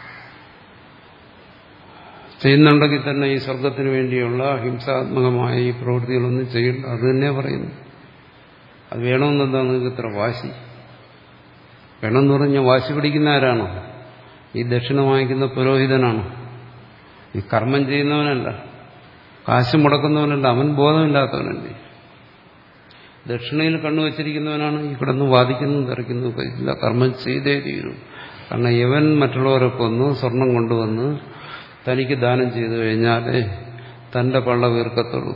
ചെയ്യുന്നുണ്ടെങ്കിൽ തന്നെ ഈ സ്വർഗത്തിന് വേണ്ടിയുള്ള ഹിംസാത്മകമായ ഈ പ്രവൃത്തികളൊന്നും ചെയ്യണ്ട, അത് തന്നെ പറയുന്നു. അത് വേണമെന്നെന്താ നിങ്ങൾക്ക് ഇത്ര വാശി? വേണമെന്ന് പറഞ്ഞാൽ വാശി പിടിക്കുന്ന ആരാണോ? ഈ ദക്ഷിണ വാങ്ങിക്കുന്ന പുരോഹിതനാണോ? ഈ കർമ്മം ചെയ്യുന്നവനല്ല, കാശ് മുടക്കുന്നവനല്ല, അവൻ ബോധമില്ലാത്തവനല്ലേ. ദക്ഷിണയിൽ കണ്ണുവച്ചിരിക്കുന്നവനാണ് ഈ കിടന്ന് വാദിക്കുന്നു തെറിക്കുന്നു. ഇല്ല, കർമ്മം ചെയ്തേ തീരൂ. കാരണം ഇവൻ മറ്റുള്ളവരെ കൊന്നു സ്വർണം കൊണ്ടുവന്ന് തനിക്ക് ദാനം ചെയ്തു കഴിഞ്ഞാലേ തന്റെ പള്ള വീർക്കത്തുള്ളൂ.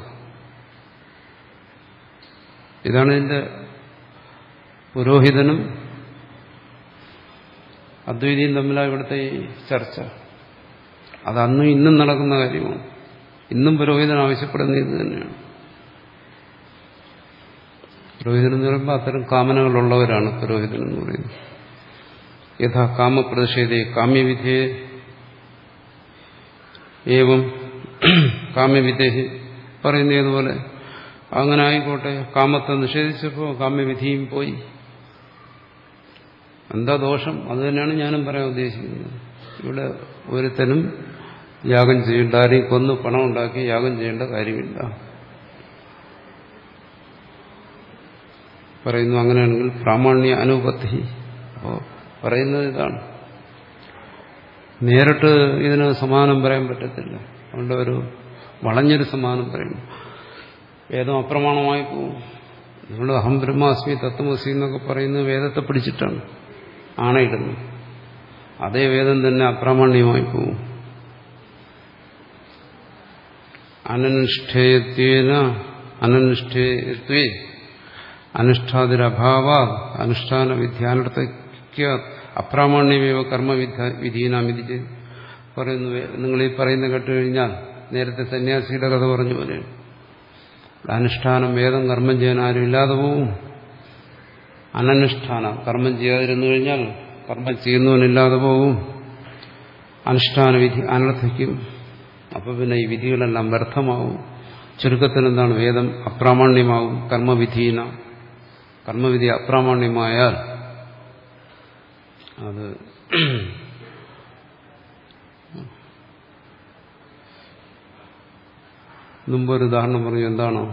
ഇതാണ് ഇതിന്റെ പുരോഹിതനും അദ്വൈതിയും തമ്മിലാണ് ഇവിടുത്തെ ഈ ചർച്ച. അത് അന്നും ഇന്നും നടക്കുന്ന കാര്യമാണ്. ഇന്നും പുരോഹിതൻ ആവശ്യപ്പെടുന്ന ഇത് തന്നെയാണ്. പുരോഹിതൻ എന്ന് പറയുമ്പോൾ അത്തരം കാമനകളുള്ളവരാണ് പുരോഹിതൻ എന്ന് പറയുന്നത്. യഥാ കാമപ്രതിഷേധേ കാമ്യവിധേയ ഏവം കാമ്യവിധേഹി പറയുന്നതുപോലെ അങ്ങനെ ആയിക്കോട്ടെ, കാമത്തെ നിഷേധിച്ചപ്പോൾ കാമ്യവിധിയും പോയി. എന്താ ദോഷം? അത് തന്നെയാണ് ഞാനും പറയാൻ ഉദ്ദേശിക്കുന്നത്. ഇവിടെ ഒരുത്തനും യാഗം ചെയ്യേണ്ട, ആരെയും കൊന്ന് പണം ഉണ്ടാക്കി യാഗം ചെയ്യേണ്ട കാര്യമില്ല പറയുന്നു. അങ്ങനെയാണെങ്കിൽ പ്രാമാണ്യ അനുപത്തി. അപ്പോൾ പറയുന്നത് ഇതാണ്. നേരിട്ട് ഇതിന് സമാനം പറയാൻ പറ്റത്തില്ല. അതുകൊണ്ട് ഒരു വളഞ്ഞൊരു സമാനം പറയുന്നു. വേദം അപ്രമാണമായി പോകും. നിങ്ങൾ അഹം ബ്രഹ്മാസ്മി തത്വമസി എന്നൊക്കെ പറയുന്നത് വേദത്തെ പിടിച്ചിട്ടാണ് ആണയിടുന്നത്. അതേ വേദം തന്നെ അപ്രാമാണ്യമായി പോകും. അനനുഷ്ഠേയത്വേന അനനുഷ്ഠേയത്വേ അനുഷ്ഠാതിരഭാവ അനുഷ്ഠാന വിദ്യാനർത്ഥയ്ക്ക് അപ്രാമാണ്യമേവ കർമ്മവിധീനാം വിധി പറയുന്നു. നിങ്ങൾ ഈ പറയുന്ന കേട്ടുകഴിഞ്ഞാൽ നേരത്തെ സന്യാസിയുടെ കഥ പറഞ്ഞു പോലെയാണ്. അനുഷ്ഠാനം, വേദം കർമ്മം ചെയ്യാൻ ആരും ഇല്ലാതെ പോവും. അനനുഷ്ഠാനം, കർമ്മം ചെയ്യാതിരുന്നു കഴിഞ്ഞാൽ കർമ്മം ചെയ്യുന്നവനില്ലാതെ പോവും. അനുഷ്ഠാന വിധി അനർത്ഥിക്കും. അപ്പൊ പിന്നെ ഈ വിധികളെല്ലാം വ്യർത്ഥമാവും. ചുരുക്കത്തിൽ എന്താണ്? വേദം അപ്രാമാണ്യമാവും. കർമ്മവിധീന കർമ്മവിധി അപ്രാമാണ്യമായാൽ അത് മുമ്പൊരു ഉദാഹരണം പറഞ്ഞു. എന്താണോ?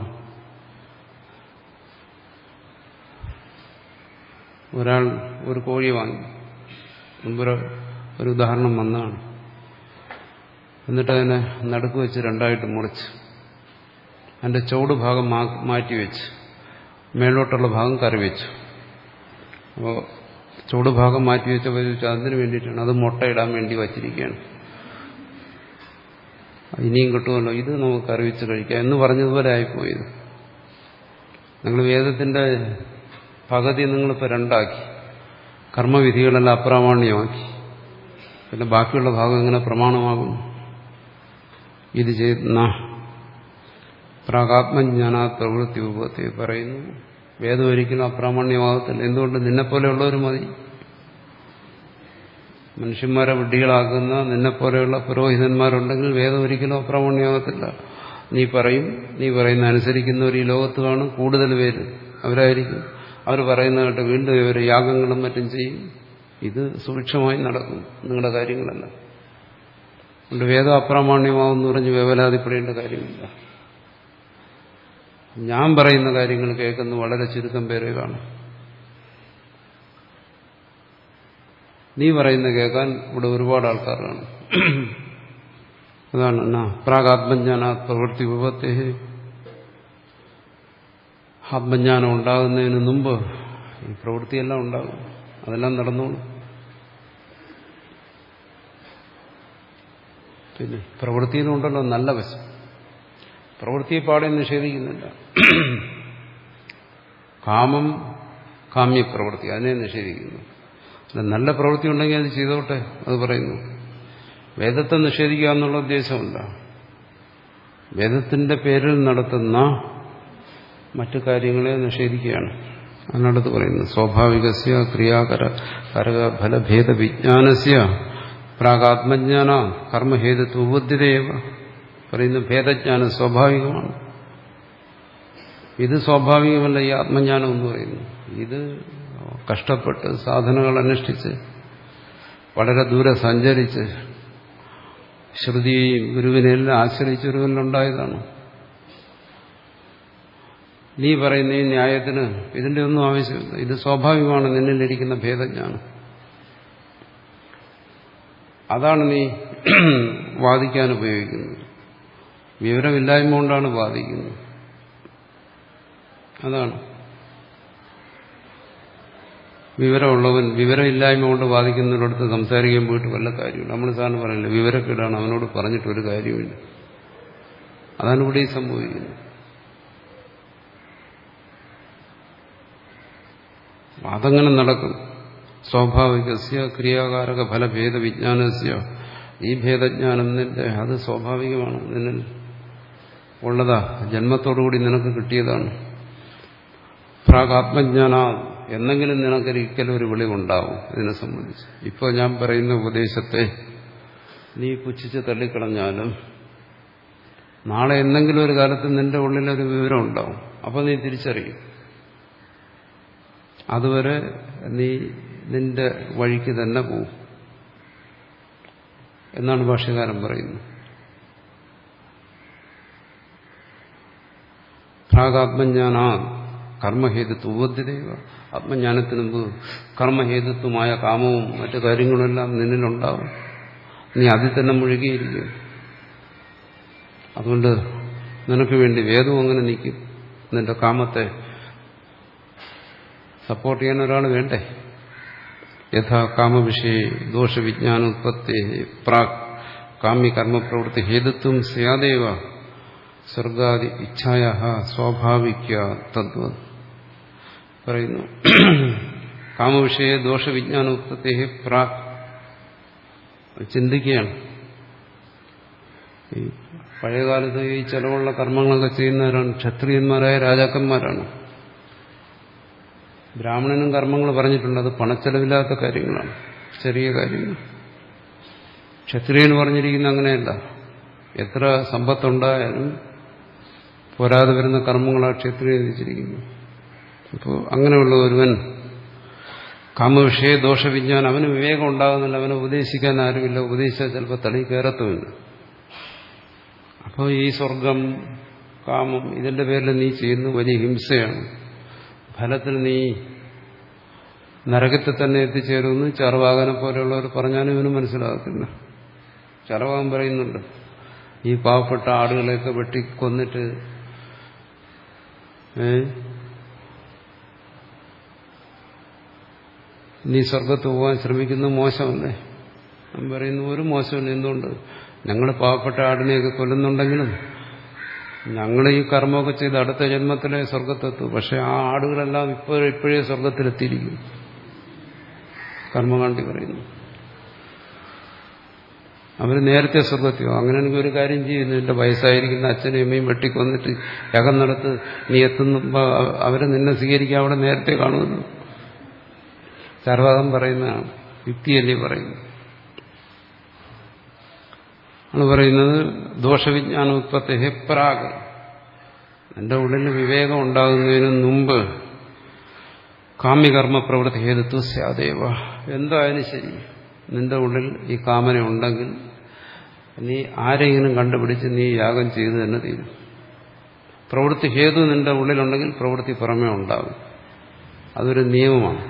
ഒരാൾ ഒരു കോഴി വാങ്ങി. മുമ്പൊരു ഒരു ഉദാഹരണം വന്നതാണ്. എന്നിട്ട് അതിനെ നടുക്ക് വെച്ച് രണ്ടായിട്ട് മുറിച്ച് അതിന്റെ ചുവട് ഭാഗം മാറ്റിവെച്ച് മേലോട്ടുള്ള ഭാഗം കറി വെച്ചു. അപ്പോൾ ചുവട് ഭാഗം മാറ്റിവെച്ചപ്പോൾ ചോദിച്ചാൽ അതിന് വേണ്ടിയിട്ടാണ്, അത് മുട്ടയിടാൻ വേണ്ടി വച്ചിരിക്കുകയാണ്. ഇനിയും കിട്ടുമല്ലോ, ഇത് നമുക്ക് കറി വെച്ച് കഴിക്കാം എന്ന് പറഞ്ഞതുപോലെ ആയിപ്പോയത്. നിങ്ങൾ വേദത്തിന്റെ പകുതി നിങ്ങളിപ്പോൾ രണ്ടാക്കി, കർമ്മവിധികളെല്ലാം അപ്രാമാണ്യമാക്കി. പിന്നെ ബാക്കിയുള്ള ഭാഗം എങ്ങനെ പ്രമാണമാകും? ഇത് ചെയ്യുന്ന പ്രാഗാത്മജ്ഞാനാ പ്രവൃത്തി ഉപത്തെ പറയുന്നു. വേദം ഒരിക്കലും അപ്രാമാണ്യമാകത്തില്ല. എന്തുകൊണ്ട്? നിന്നെപ്പോലെയുള്ളവർ മതി. മനുഷ്യന്മാരെ വിഡ്ഢികളാക്കുന്ന നിന്നെപ്പോലെയുള്ള പുരോഹിതന്മാരുണ്ടെങ്കിൽ വേദം ഒരിക്കലും അപ്രാമാണ്യമാകത്തില്ല. നീ പറയും, നീ പറയുന്ന അനുസരിക്കുന്നവർ ഈ ലോകത്ത് കാണും കൂടുതൽ പേര്. അവരായിരിക്കും. അവർ പറയുന്ന കേട്ട് വീണ്ടും ഇവർ യാഗങ്ങളും മറ്റും ചെയ്യും. ഇത് സൂക്ഷ്മമായി നടക്കും നിങ്ങളുടെ കാര്യങ്ങളെല്ലാം. അതുകൊണ്ട് വേദം അപ്രാമാണ്യമാവെന്ന് പറഞ്ഞ് വേവലാതിപ്പെടേണ്ട കാര്യമില്ല. ഞാൻ പറയുന്ന കാര്യങ്ങൾ കേൾക്കുന്ന വളരെ ചുരുക്കം പേരെ കാണും. നീ പറയുന്ന കേൾക്കാൻ ഇവിടെ ഒരുപാട് ആൾക്കാർ കാണും. അതാണ് എന്നാ പ്രാഗാത്മജ്ഞാന പ്രവൃത്തി വിപത്തെ. ആത്മജ്ഞാനം ഉണ്ടാകുന്നതിന് മുമ്പ് ഈ പ്രവൃത്തിയെല്ലാം ഉണ്ടാകും. അതെല്ലാം നടന്നോളും. പിന്നെ പ്രവൃത്തിയിലുണ്ടല്ലോ നല്ല വശം. പ്രവൃത്തിയെ പാടെ നിഷേധിക്കുന്നില്ല. കാമം കാമ്യപ്രവൃത്തി, അതിനെ നിഷേധിക്കുന്നു. അല്ല, നല്ല പ്രവൃത്തി ഉണ്ടെങ്കിൽ അത് ചെയ്തോട്ടെ, അത് പറയുന്നു. വേദത്തെ നിഷേധിക്കുക എന്നുള്ള ഉദ്ദേശമല്ല, വേദത്തിന്റെ പേരിൽ നടത്തുന്ന മറ്റു കാര്യങ്ങളെ നിഷേധിക്കുകയാണ്. അതിനടുത്ത് പറയുന്നു സ്വാഭാവികസ്യ ക്രിയാകര കരക ഫലഭേദ വിജ്ഞാനസ്യ പ്രാഗാത്മജ്ഞാന കർമ്മഹേതുത്വ ഉപദ്ധ്യതേവ. പറയുന്ന ഭേദജ്ഞാനം സ്വാഭാവികമാണ്. ഇത് സ്വാഭാവികമല്ല, ഈ ആത്മജ്ഞാനം എന്ന് പറയുന്നു. ഇത് കഷ്ടപ്പെട്ട് സാധനങ്ങൾ അനുഷ്ഠിച്ച് വളരെ ദൂരെ സഞ്ചരിച്ച് ശ്രുതിയെയും ഗുരുവിനെല്ലാം ആശ്രയിച്ചൊരുവനുണ്ടായതാണ്. നീ പറയുന്ന ഈ ന്യായത്തിന് ഇതിന്റെ ഒന്നും ആവശ്യമില്ല. ഇത് സ്വാഭാവികമാണ് നിന്നിലിരിക്കുന്ന ഭേദജ്ഞാനം. അതാണ് നീ വാദിക്കാൻ ഉപയോഗിക്കുന്നത്. വിവരമില്ലായ്മ കൊണ്ടാണ് വാദിക്കുന്നത്. അതാണ് വിവരമുള്ളവൻ വിവരമില്ലായ്മ കൊണ്ട് വാദിക്കുന്നതിനടുത്ത് സംസാരിക്കാൻ പോയിട്ട് വല്ല കാര്യമില്ല. നമ്മൾ സാറിന് പറയില്ല, വിവരക്കേടാണ്, അവനോട് പറഞ്ഞിട്ടൊരു കാര്യമില്ല. അതാണ് ഇവിടെ ഈ സംഭവിക്കുന്നത്. അതങ്ങനെ നടക്കും. സ്വാഭാവികസ്യ ക്രിയാകാരക ഫലഭേദ വിജ്ഞാനസ്യ, ഈ ഭേദജ്ഞാനം നിന്റെ അത് സ്വാഭാവികമാണ്, നിന്നിൽ ഉള്ളതാ, ജന്മത്തോടുകൂടി നിനക്ക് കിട്ടിയതാണ്. പ്രാഗാത്മജ്ഞാന, എന്നെങ്കിലും നിനക്കൊരിക്കലും ഒരു വെളിവുണ്ടാവും ഇതിനെ സംബന്ധിച്ച്. ഇപ്പോൾ ഞാൻ പറയുന്ന ഉപദേശത്തെ നീ പുച്ഛിച്ച് തള്ളിക്കളഞ്ഞാലും നാളെ എന്തെങ്കിലും ഒരു കാലത്ത് നിന്റെ ഉള്ളിലൊരു വിവരം ഉണ്ടാവും. അപ്പോൾ നീ തിരിച്ചറിയും. അതുവരെ നീ നിന്റെ വഴിക്ക് തന്നെ പോവും എന്നാണ് ഭാഷ്യകാരൻ പറയുന്നത്. പ്രാഗാത്മജ്ഞാനാ കർമ്മഹേതുത്വ ഉപദ്ധ്യതേവ. ആത്മജ്ഞാനത്തിന് മുമ്പ് കർമ്മഹേതുത്വമായ കാമവും മറ്റു കാര്യങ്ങളെല്ലാം നിന്നിലുണ്ടാവും. നീ അതിൽ തന്നെ മുഴുകിയിരിക്കും. അതുകൊണ്ട് നിനക്ക് വേണ്ടി വേദവും അങ്ങനെ നിൽക്കും. നിന്റെ കാമത്തെ സപ്പോർട്ട് ചെയ്യാൻ ഒരാൾ വേണ്ടേ? യഥാ കാമവിഷയ ദോഷവിജ്ഞാനോത്പത്തി പ്രാക് കാമ്യകർമ്മപ്രവൃത്തി ഹേതുത്വം സ്യാദേവ സ്വർഗാദി ഇച്ഛായ സ്വാഭാവിക തദ്വത് പറയുന്നു. കാമവിഷയ ദോഷവിജ്ഞാനോത്പത്തി പ്രാക് ചിന്തിക്കുകയാണ്. ഈ പഴയകാലത്ത് ഈ ചെലവുള്ള കർമ്മങ്ങളൊക്കെ ചെയ്യുന്നവരാണ് ക്ഷത്രിയന്മാരായ രാജാക്കന്മാരാണ്. ബ്രാഹ്മണനും കർമ്മങ്ങൾ പറഞ്ഞിട്ടുണ്ട്, അത് പണച്ചെലവില്ലാത്ത കാര്യങ്ങളാണ്, ചെറിയ കാര്യങ്ങൾ. ക്ഷത്രിയന് പറഞ്ഞിരിക്കുന്ന അങ്ങനെയല്ല. എത്ര സമ്പത്തുണ്ടായാലും പോരാതെ വരുന്ന കർമ്മങ്ങളാണ് ക്ഷത്രിയൻ വിധിച്ചിരിക്കുന്നു. അപ്പോൾ അങ്ങനെയുള്ള ഒരുവൻ കാമവിഷയ ദോഷവിജ്ഞാനം, അവന് വിവേകം ഉണ്ടാകുന്നില്ല, അവനെ ഉപദേശിക്കാൻ ആരുമില്ല, ഉപദേശിച്ചാൽ ചിലപ്പോൾ തടി കയറത്തുമില്ല. അപ്പോൾ ഈ സ്വർഗം കാമം ഇതിന്റെ പേരിൽ നീ ചെയ്യുന്ന വലിയ ഹിംസയാണ്. ഫലത്തിൽ നീ നരകത്തിൽ തന്നെ എത്തിച്ചേരുമെന്ന് ചാർവാകനെ പോലെയുള്ളവർ പറഞ്ഞാലും ഇവന് മനസ്സിലാകത്തില്ല. ചാർവാകൻ പറയുന്നുണ്ട്, ഈ പാവപ്പെട്ട ആടുകളെയൊക്കെ വെട്ടിക്കൊന്നിട്ട് നീ സ്വർഗത്ത് പോകാൻ ശ്രമിക്കുന്നത് മോശമല്ലേ? ഞാൻ പറയുന്നു ഒരു മോശമല്ല. എന്തുകൊണ്ട്? ഞങ്ങൾ പാവപ്പെട്ട ആടിനെയൊക്കെ കൊല്ലുന്നുണ്ടെങ്കിലും ഞങ്ങൾ ഈ കർമ്മമൊക്കെ ചെയ്ത് അടുത്ത ജന്മത്തിലെ സ്വർഗത്തെത്തും. പക്ഷെ ആ ആടുകളെല്ലാം ഇപ്പോൾ ഇപ്പോഴേ സ്വർഗത്തിലെത്തിയിരിക്കും. കർമ്മകാണ്ഡി പറയുന്നു അവർ നേരത്തെ സ്വർഗത്തിയോ. അങ്ങനെയാണെങ്കിൽ ഒരു കാര്യം ചെയ്യുന്നു, എന്റെ വയസ്സായിരിക്കുന്ന അച്ഛനെയും അമ്മയും വെട്ടിക്കൊന്നിട്ട് യകം നടത്ത് നീ എത്തുമ്പോൾ അവരെ നിന്നെ സ്വീകരിക്കാൻ അവിടെ നേരത്തെ കാണുന്നു. ചർവാകം പറയുന്നതാണ്, യുക്തിയല്ലേ പറയുന്നു. ആണ് പറയുന്നത് ദോഷവിജ്ഞാന ഉത്പത്തി ഹെപ്രാഗ്, എന്റെ ഉള്ളിൽ വിവേകം ഉണ്ടാകുന്നതിന് മുമ്പ് കാമ്യകർമ്മ പ്രവൃത്തി ഹേതുത്വ സ്യാദേവ. എന്തായാലും ശരി, നിന്റെ ഉള്ളിൽ ഈ കാമന ഉണ്ടെങ്കിൽ നീ ആരെങ്കിലും കണ്ടുപിടിച്ച് നീ യാഗം ചെയ്തു തന്നെ തീരും. പ്രവൃത്തി ഹേതു നിന്റെ ഉള്ളിലുണ്ടെങ്കിൽ പ്രവൃത്തി പുറമേ ഉണ്ടാകും. അതൊരു നിയമമാണ്.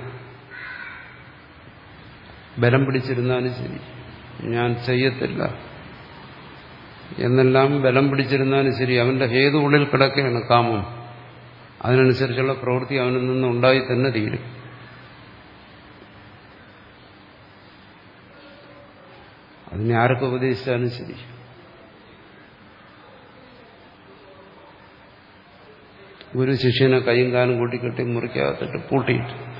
ബലം പിടിച്ചിരുന്നാലും ശരി, ഞാൻ ചെയ്യത്തില്ല എന്നെല്ലാം ബലം പിടിച്ചിരുന്നാലും ശരി, അവന്റെ ഹേതു ഉള്ളിൽ കിടക്കുകയാണ് കാമം. അതിനനുസരിച്ചുള്ള പ്രവൃത്തി അവനിൽ നിന്ന് ഉണ്ടായി തന്നെ തീരും. അതിനെ ആരൊക്കെ ഉപദേശിച്ചാലും ശരി. ഗുരു ശിഷ്യനെ കൈയും കാലും കൂട്ടിക്കെട്ടി മുറിക്കകത്തിട്ട് പൂട്ടിയിട്ട്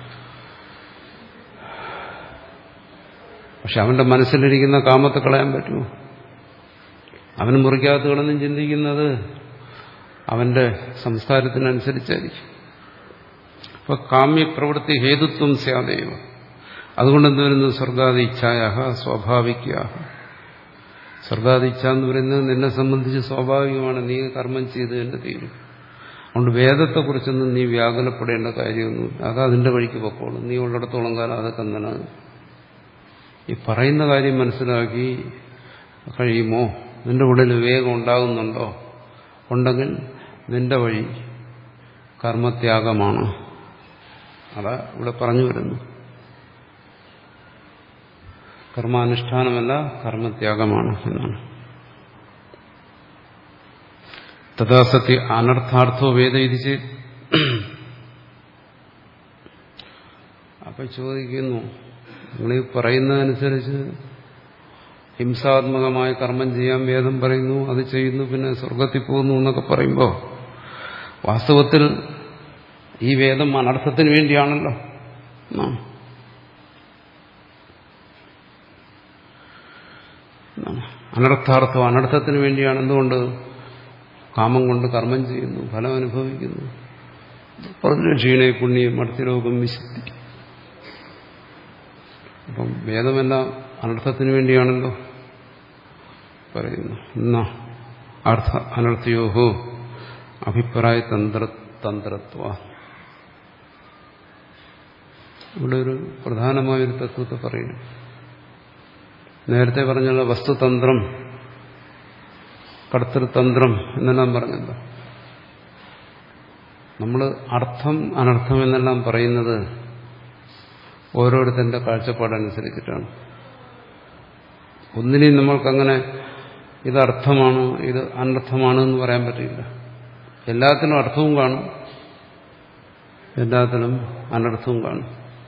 പക്ഷെ അവന്റെ മനസ്സിലിരിക്കുന്ന കാമത്തെ കളയാൻ പറ്റുമോ? അവന് മുറിക്കകത്ത് കിടന്നും ചിന്തിക്കുന്നത് അവന്റെ സംസ്കാരത്തിനനുസരിച്ചായിരിക്കും. അപ്പൊ കാമ്യപ്രവൃത്തി ഹേതുത്വം സ്യാദേവ. അതുകൊണ്ട് എന്ത് വരുന്നു? സ്വർഗാദി ഇച്ഛായ സ്വാഭാവിക. സ്വർഗാദി ഇച്ഛ എന്ന് പറയുന്നത് നിന്നെ സംബന്ധിച്ച് സ്വാഭാവികമാണ്. നീ കർമ്മം ചെയ്ത് തന്നെ തീരും. അതുകൊണ്ട് വേദത്തെക്കുറിച്ചൊന്നും നീ വ്യാകുലപ്പെടേണ്ട കാര്യമൊന്നുമില്ല. അത് അതിന്റെ വഴിക്ക് പൊക്കോളും. നീ ഉള്ളിടത്തോളം കാലം അതൊക്കെ എന്താണ്. ഈ പറയുന്ന കാര്യം മനസ്സിലാക്കി കഴിയുമോ? നിന്റെ ഉള്ളിൽ വിവേകം ഉണ്ടാകുന്നുണ്ടോ? ഉണ്ടെങ്കിൽ നിന്റെ വഴി കർമ്മത്യാഗമാണ്. അതാ ഇവിടെ പറഞ്ഞു വരുന്നു. കർമാനുഷ്ഠാനമല്ല, കർമ്മത്യാഗമാണ് എന്നാണ്. തഥാസത്യ അനർത്ഥാർത്ഥോ വേദ ഇതിച്ച്. അപ്പൊ ചോദിക്കുന്നു, നിങ്ങൾ ഈ പറയുന്നതനുസരിച്ച് ഹിംസാത്മകമായ കർമ്മം ചെയ്യാൻ വേദം പറയുന്നു, അത് ചെയ്യുന്നു, പിന്നെ സ്വർഗത്തിൽ പോകുന്നു എന്നൊക്കെ പറയുമ്പോൾ വാസ്തവത്തിൽ ഈ വേദം അനർത്ഥത്തിന് വേണ്ടിയാണല്ലോ. അനർത്ഥാർത്ഥം അനർത്ഥത്തിന് വേണ്ടിയാണ്. എന്തുകൊണ്ട്? കാമം കൊണ്ട് കർമ്മം ചെയ്യുന്നു, ഫലം അനുഭവിക്കുന്നു. ക്ഷീണേ പുണ്യം മർത്യലോകം വിശുദ്ധി. അപ്പം വേദമെല്ലാം അനർത്ഥത്തിന് വേണ്ടിയാണല്ലോ പറയുന്നു. എന്നാ അർത്ഥ അനർത്ഥയോഹോ അഭിപ്രായ തന്ത്ര തന്ത്രത്വ. ഇവിടെ ഒരു പ്രധാനമായൊരു തത്വത്തെ പറയുന്നു. നേരത്തെ പറഞ്ഞുള്ള വസ്തുതന്ത്രം, കർത്തൃതന്ത്രം എന്നെല്ലാം പറഞ്ഞല്ലോ. നമ്മൾ അർത്ഥം അനർത്ഥം എന്നെല്ലാം പറയുന്നത് ഓരോരുത്തരുടെ കാഴ്ചപ്പാടനുസരിച്ചിട്ടാണ്. ഒന്നിനെയും നമ്മൾക്കങ്ങനെ ഇത് അർത്ഥമാണ് ഇത് അനർത്ഥമാണ് എന്ന് പറയാൻ പറ്റില്ല. എല്ലാത്തിനും അർത്ഥവും കാണും, എല്ലാത്തിനും അനർത്ഥവും കാണും.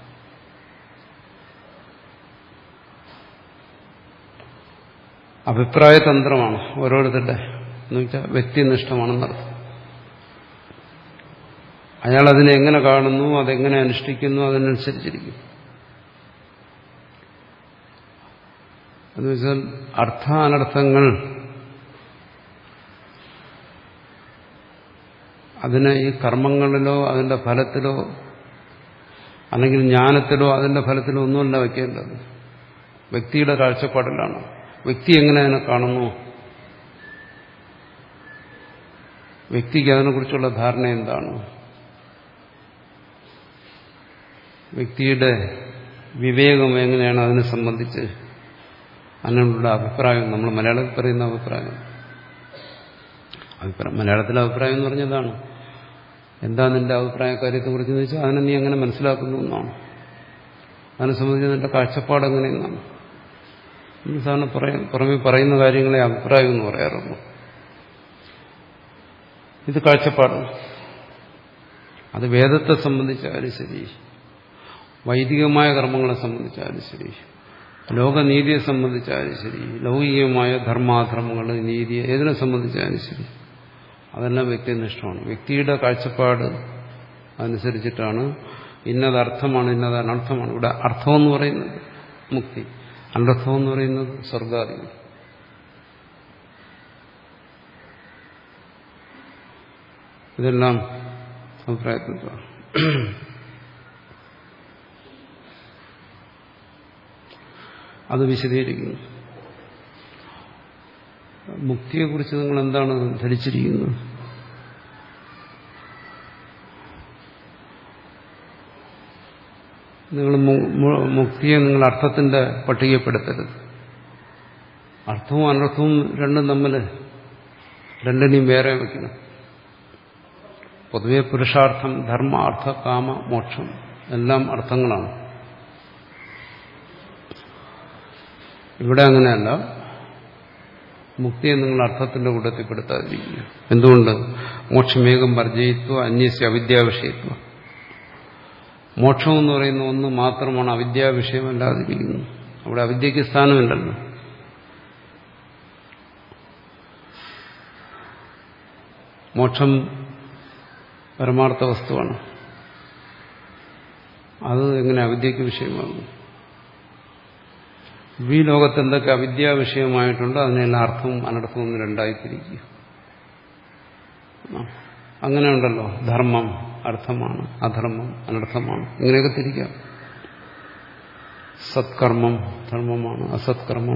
അഭിപ്രായതന്ത്രമാണ് ഓരോരുത്തരുടെ എന്ന് വെച്ചാൽ വ്യക്തിനിഷ്ഠമാണെന്നർത്ഥം. അയാൾ അതിനെ എങ്ങനെ കാണുന്നു, അതെങ്ങനെ അനുഷ്ഠിക്കുന്നു, അതിനനുസരിച്ചിരിക്കും. എന്ന് വെച്ചാൽ അർത്ഥ അനർത്ഥങ്ങൾ അതിനെ ഈ കർമ്മങ്ങളിലോ അതിന്റെ ഫലത്തിലോ അല്ലെങ്കിൽ ജ്ഞാനത്തിലോ അതിന്റെ ഫലത്തിലോ ഒന്നുമല്ല വയ്ക്കേണ്ടത്. വ്യക്തിയുടെ കാഴ്ചപ്പാടിലാണ്. വ്യക്തി എങ്ങനെ അതിനെ കാണുന്നു, വ്യക്തിക്ക് അതിനെക്കുറിച്ചുള്ള ധാരണ എന്താണ്, വ്യക്തിയുടെ വിവേകം എങ്ങനെയാണ് അതിനെ സംബന്ധിച്ച് അതിനുള്ള അഭിപ്രായം. നമ്മൾ മലയാളത്തിൽ പറയുന്ന അഭിപ്രായം അഭിപ്രായം മലയാളത്തിലെ അഭിപ്രായം എന്ന് പറഞ്ഞതാണ്. എന്താ നിന്റെ അഭിപ്രായ കാര്യത്തെക്കുറിച്ച് എന്ന് വെച്ചാൽ അതിനെ നീ എങ്ങനെ മനസ്സിലാക്കുന്നു എന്നാണ്. അതിനെ സംബന്ധിച്ച് നിന്റെ കാഴ്ചപ്പാട് എങ്ങനെയെന്നാണ്. സാധാരണ പുറമെ പറയുന്ന കാര്യങ്ങളെ അഭിപ്രായം എന്ന് പറയാറുള്ളൂ. ഇത് കാഴ്ചപ്പാട്. അത് വേദത്തെ സംബന്ധിച്ചാലും ശരി, വൈദികമായ കർമ്മങ്ങളെ സംബന്ധിച്ചാലും ശരി, ലോകനീതിയെ സംബന്ധിച്ചാലും ശരി, ലൗകികമായ ധർമാധർമ്മങ്ങൾ, നീതി ഏതിനെ സംബന്ധിച്ചാലും ശരി, അതെല്ലാം വ്യക്തിനിഷ്ഠമാണ്. വ്യക്തിയുടെ കാഴ്ചപ്പാട് അനുസരിച്ചിട്ടാണ് ഇന്നത് അർത്ഥമാണ്, ഇന്നത് അനർത്ഥമാണ്. ഇവിടെ അർത്ഥമെന്ന് പറയുന്നത് മുക്തി, അനർത്ഥം എന്ന് പറയുന്നത് സ്വർഗാദികൾ. ഇതെല്ലാം അഭിപ്രായത്തിലാണ്. അത് വിശദീകരിക്കുന്നു. മുക്തിയെക്കുറിച്ച് നിങ്ങൾ എന്താണ് ധരിച്ചിരിക്കുന്നത്? നിങ്ങൾ മുക്തിയെ നിങ്ങൾ അർത്ഥത്തിന്റെ പട്ടികപ്പെടുത്തരുത്. അർത്ഥവും അനർത്ഥവും രണ്ടും തമ്മിൽ രണ്ടിനെയും വേറെ വയ്ക്കണം. പൊതുവെ പുരുഷാർത്ഥം, ധർമ്മ, അർത്ഥ, കാമ, മോക്ഷം എല്ലാം അർത്ഥങ്ങളാണ്. ഇവിടെ അങ്ങനെയല്ല. മുക്തിയെ നിങ്ങൾ അർത്ഥത്തിന്റെ കൂട്ടത്തിൽപ്പെടുത്താതിരിക്കുക. എന്തുകൊണ്ട്? മോക്ഷമേകം വർജയിത്വ അന്യസ്യ അവിദ്യാവിഷയത്വ. മോക്ഷം എന്ന് പറയുന്ന ഒന്ന് മാത്രമാണ് അവിദ്യാവിഷയമല്ലാതിരിക്കുന്നത്. അവിടെ അവിദ്യക്ക് സ്ഥാനമില്ലല്ലോ. മോക്ഷം പരമാർത്ഥ വസ്തുവാണ്. അത് എങ്ങനെ അവിദ്യക്ക് വിഷയമാകും? ഈ ലോകത്ത് എന്തൊക്കെ അവിദ്യാ വിഷയമായിട്ടുണ്ടോ അതിനെല്ലാം അർത്ഥവും അനർത്ഥവും എന്ന് രണ്ടായിത്തിരിക്കുക. അങ്ങനെ ഉണ്ടല്ലോ, ധർമ്മം അർത്ഥമാണ്, അധർമ്മം അനർത്ഥമാണ്, ഇങ്ങനെയൊക്കെ തിരിക്കാം. സത്കർമ്മം ധർമ്മമാണ്, അസത്കർമ്മം